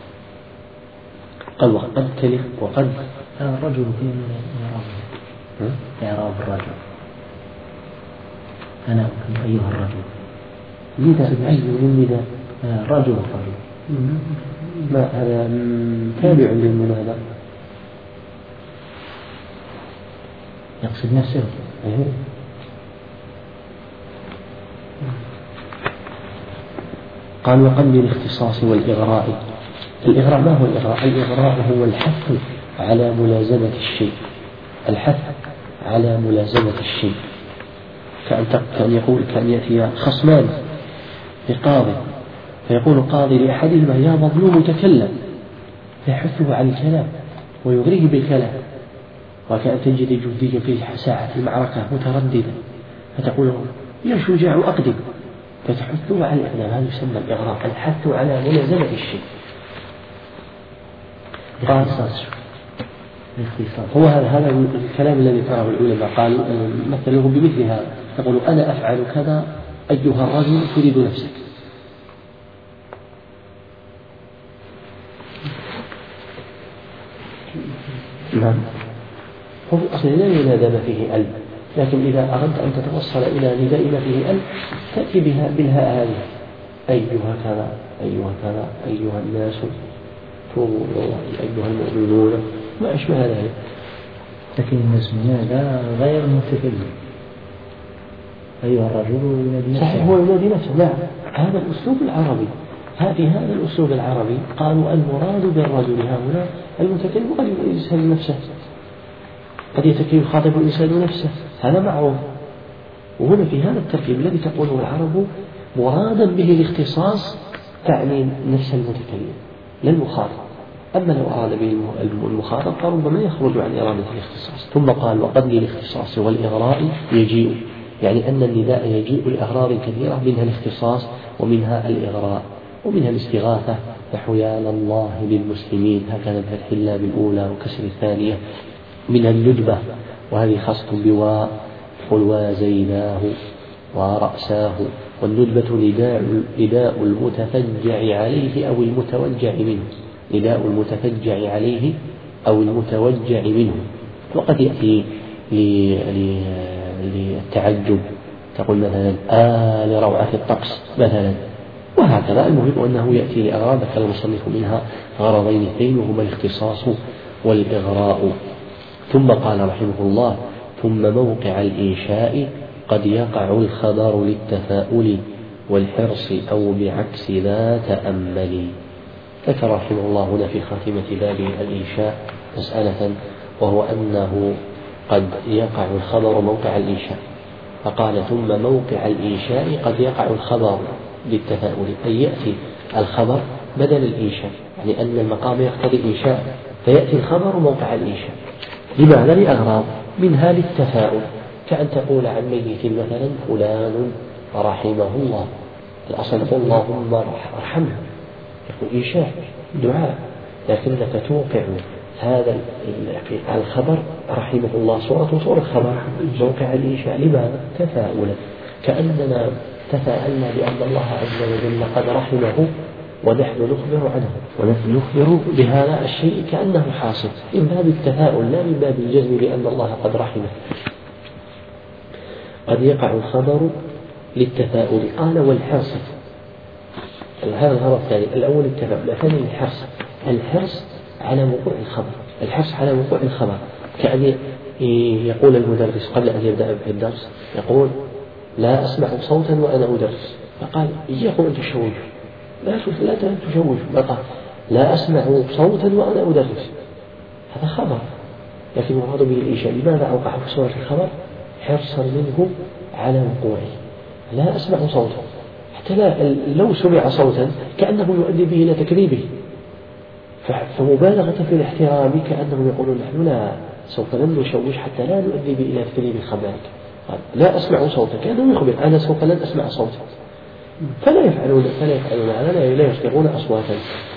قال: وقد الرجل في إعراب الرجل، أنا أكرم أيها الرجل. نداء أي للنداء رجل ما هذا تابع للمنادى، يقصد نفسه. قال: وقبل الاختصاص والإغراء. الإغراء ما هو الإغراء؟ الإغراء هو الحث على ملازمة الشيء، الحث على ملازمة الشيء، كأن يقول كأن يأتي خصمان لقاضي فيقول القاضي لأحدهما: يا مظلوم تكلم، فيحثه على الكلام ويغريه بالكلام، وكأن تجد جنديا في ساعة المعركة مترددا فتقول: يا شجاع أقدم، فتحثه على الإقدام. هذا يسمى الإغراء، الحث على ملازمة الشيء. هو هذا الكلام الذي قاله العلماء، قالوا مثله بمثل هذا، تقول: أنا أفعل كذا أيها الرجل، تريد نفسك. نعم. هو أصلا لا ينادى ما فيه أل، لكن إذا أردت أن تتوصل إلى نداء ما فيه أل تأتي بالهاء هذه: أيها كذا أيها كذا أيها الناس توبوا إلى الله أيها المؤمنون، ما أشبه ذلك. لكن الناس هذا غير المتكلم، أيها الرجل ينادي نفسه. صحيح، هو ينادي نفسه. نعم، هذا الأسلوب العربي. هذا الأسلوب العربي قالوا المراد بالرجل هنا المتكلم، قد يسأل نفسه، قد يخاطب الإنسان نفسه، هذا معروف. وهنا في هذا التركيب الذي تقوله العرب مرادا به الاختصاص تعني نفس المتكلم لا المخاطب. أما لو أراد به المخاطب فربما يخرج عن إرادة الاختصاص. ثم قال: وقبل الاختصاص والإغراء يجيء. يعني أن النداء يجيء لأغراض كثيرة، منها الاختصاص ومنها الإغراء ومنها الاستغاثة، نحو يا الله بالمسلمين، هكذا بفتح اللام الأولى وكسر الثانية. منها الندبة، وهذه خاصة بواء، حلوى زيناه ورأساه. والندبة نداء المتفجع عليه أو المتوجع منه، نداء المتفجع عليه أو المتوجع منه. وقد يأتي للتعجب، تقول مثلا لروعة الطقس مثلا، وهكذا. المهم أنه يأتي لأغراض ذكر المصنف منها غرضين اثنين، وهما الاختصاص والإغراء. ثم قال رحمه الله: ثم موقع الإنشاء قد يقع الخبر للتفاؤل والحرص أو بعكس ذا تأملي. ذكر رحمه الله هنا في خاتمة باب الإنشاء مسألة، وهو أنه قد يقع الخبر موقع الإنشاء، فقال: ثم موقع الإنشاء قد يقع الخبر للتفاؤل، أي يأتي الخبر بدل الإنشاء، يعني أن المقام يقتضي الإنشاء فيأتي الخبر موقع الإنشاء. لماذا؟ لأغراض، منها للتفاؤل، كأن تقول عن ميت مثلا: فلان رحمه الله، الأصل يقول اللهم ارحمه، يقول إنشاء دعاء، لكنك توقع هذا الخبر رحمه الله صورة خبر موقع الإنشاء. لماذا؟ تفاؤلا، كأننا تفاءلنا بأن الله عز وجل قد رحمه ونحن نخبر عنه، ونحن نخبر بهذا الشيء كأنه حاصل، من باب التفاؤل لا من باب الجزم بأن الله قد رحمه. قد يقع الخبر للتفاؤل. قال: والحرص، هذا الغرض الثاني، الأول التفاؤل، الثاني الحرص. الحرص على وقوع الخبر، الحرص على وقوع الخبر، كأن يقول المدرس قبل أن يبدأ الدرس، يقول: لا أسمع صوتا وأنا أدرس، فقال: إياكم أن تشوشوا، لا تشوشوا، فقال: لا أسمع صوتا وأنا أدرس. هذا خبر، لكن المراد به الإنشاء. لماذا أوقع في صورة الخبر؟ حرصا منه على وقوعه. لا أسمع صوتا، حتى لو سمع صوتا كأنه يؤدي به إلى تكذيبه، فمبالغة في الاحترام، كأنهم يقولون: نحن لا سوف لن نشوش حتى لا نؤدي به إلى تكذيب خبرك. لا أسمع صوتا، كأنه يخبر: أنا سوف لن أسمع صوتا. فلا يفعلون هذا، لا يصدرون أصواتا.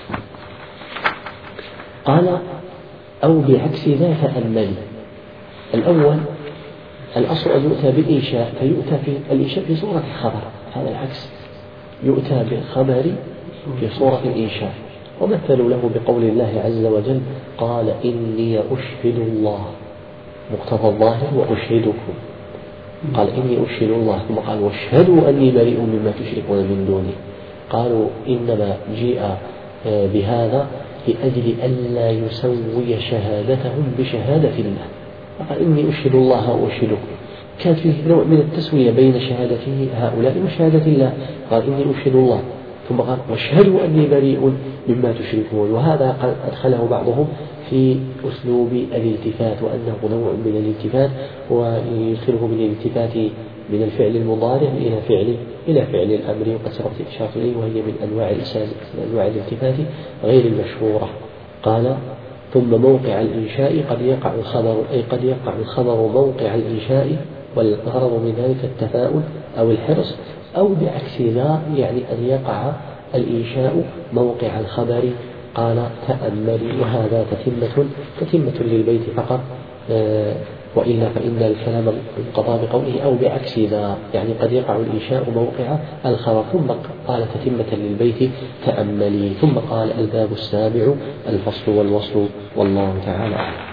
قال: أو بعكس ذا تأملي. الأول الأصل أن يؤتى بالإنشاء، فيؤتى في الإنشاء في صورة الخبر، هذا العكس، يؤتى بالخبر في صورة الإنشاء. ومثلوا له بقول الله عز وجل: قال: إني أشهد الله، مقتضى الظاهر وأشهدكم، قال: إني أشهد الله، ثم قال: واشهدوا أني بريء مما تشركون من دوني. قالوا إنما جيء بهذا لأجل ألا يسوي شهادتهم بشهادة الله، قال: إني أشهد الله وأشهدكم، كان فيه نوع من التسوية بين شهادته هؤلاء وشهادة الله، قال: إني أشهد الله، ثم قال: واشهدوا أني بريء مما تشركون. وهذا قد أدخله بعضهم في أسلوب الالتفات، وأنه نوع من الالتفات، ويدخله من الالتفات من الفعل المضارع إلى فعل الأمر، وقد سبقت الإشارة إليه، وهي من أنواع الالتفات غير المشهورة. قال: ثم موقع الإنشاء قد يقع الخبر، أي قد يقع الخبر موقع الإنشاء، والغرض من ذلك التفاؤل أو الحرص، أو بعكس ذا، يعني أن يقع الإنشاء موقع الخبر. قال: تأملي. وهذا تتمة للبيت فقط، وإلا فإن الكلام انقضى بقوله أو بعكس ذا، يعني قد يقع الإنشاء موقع الخبر. ثم قال تتمة للبيت: تأملي. ثم قال: الباب السابع، الفصل والوصل، والله تعالى أعلم.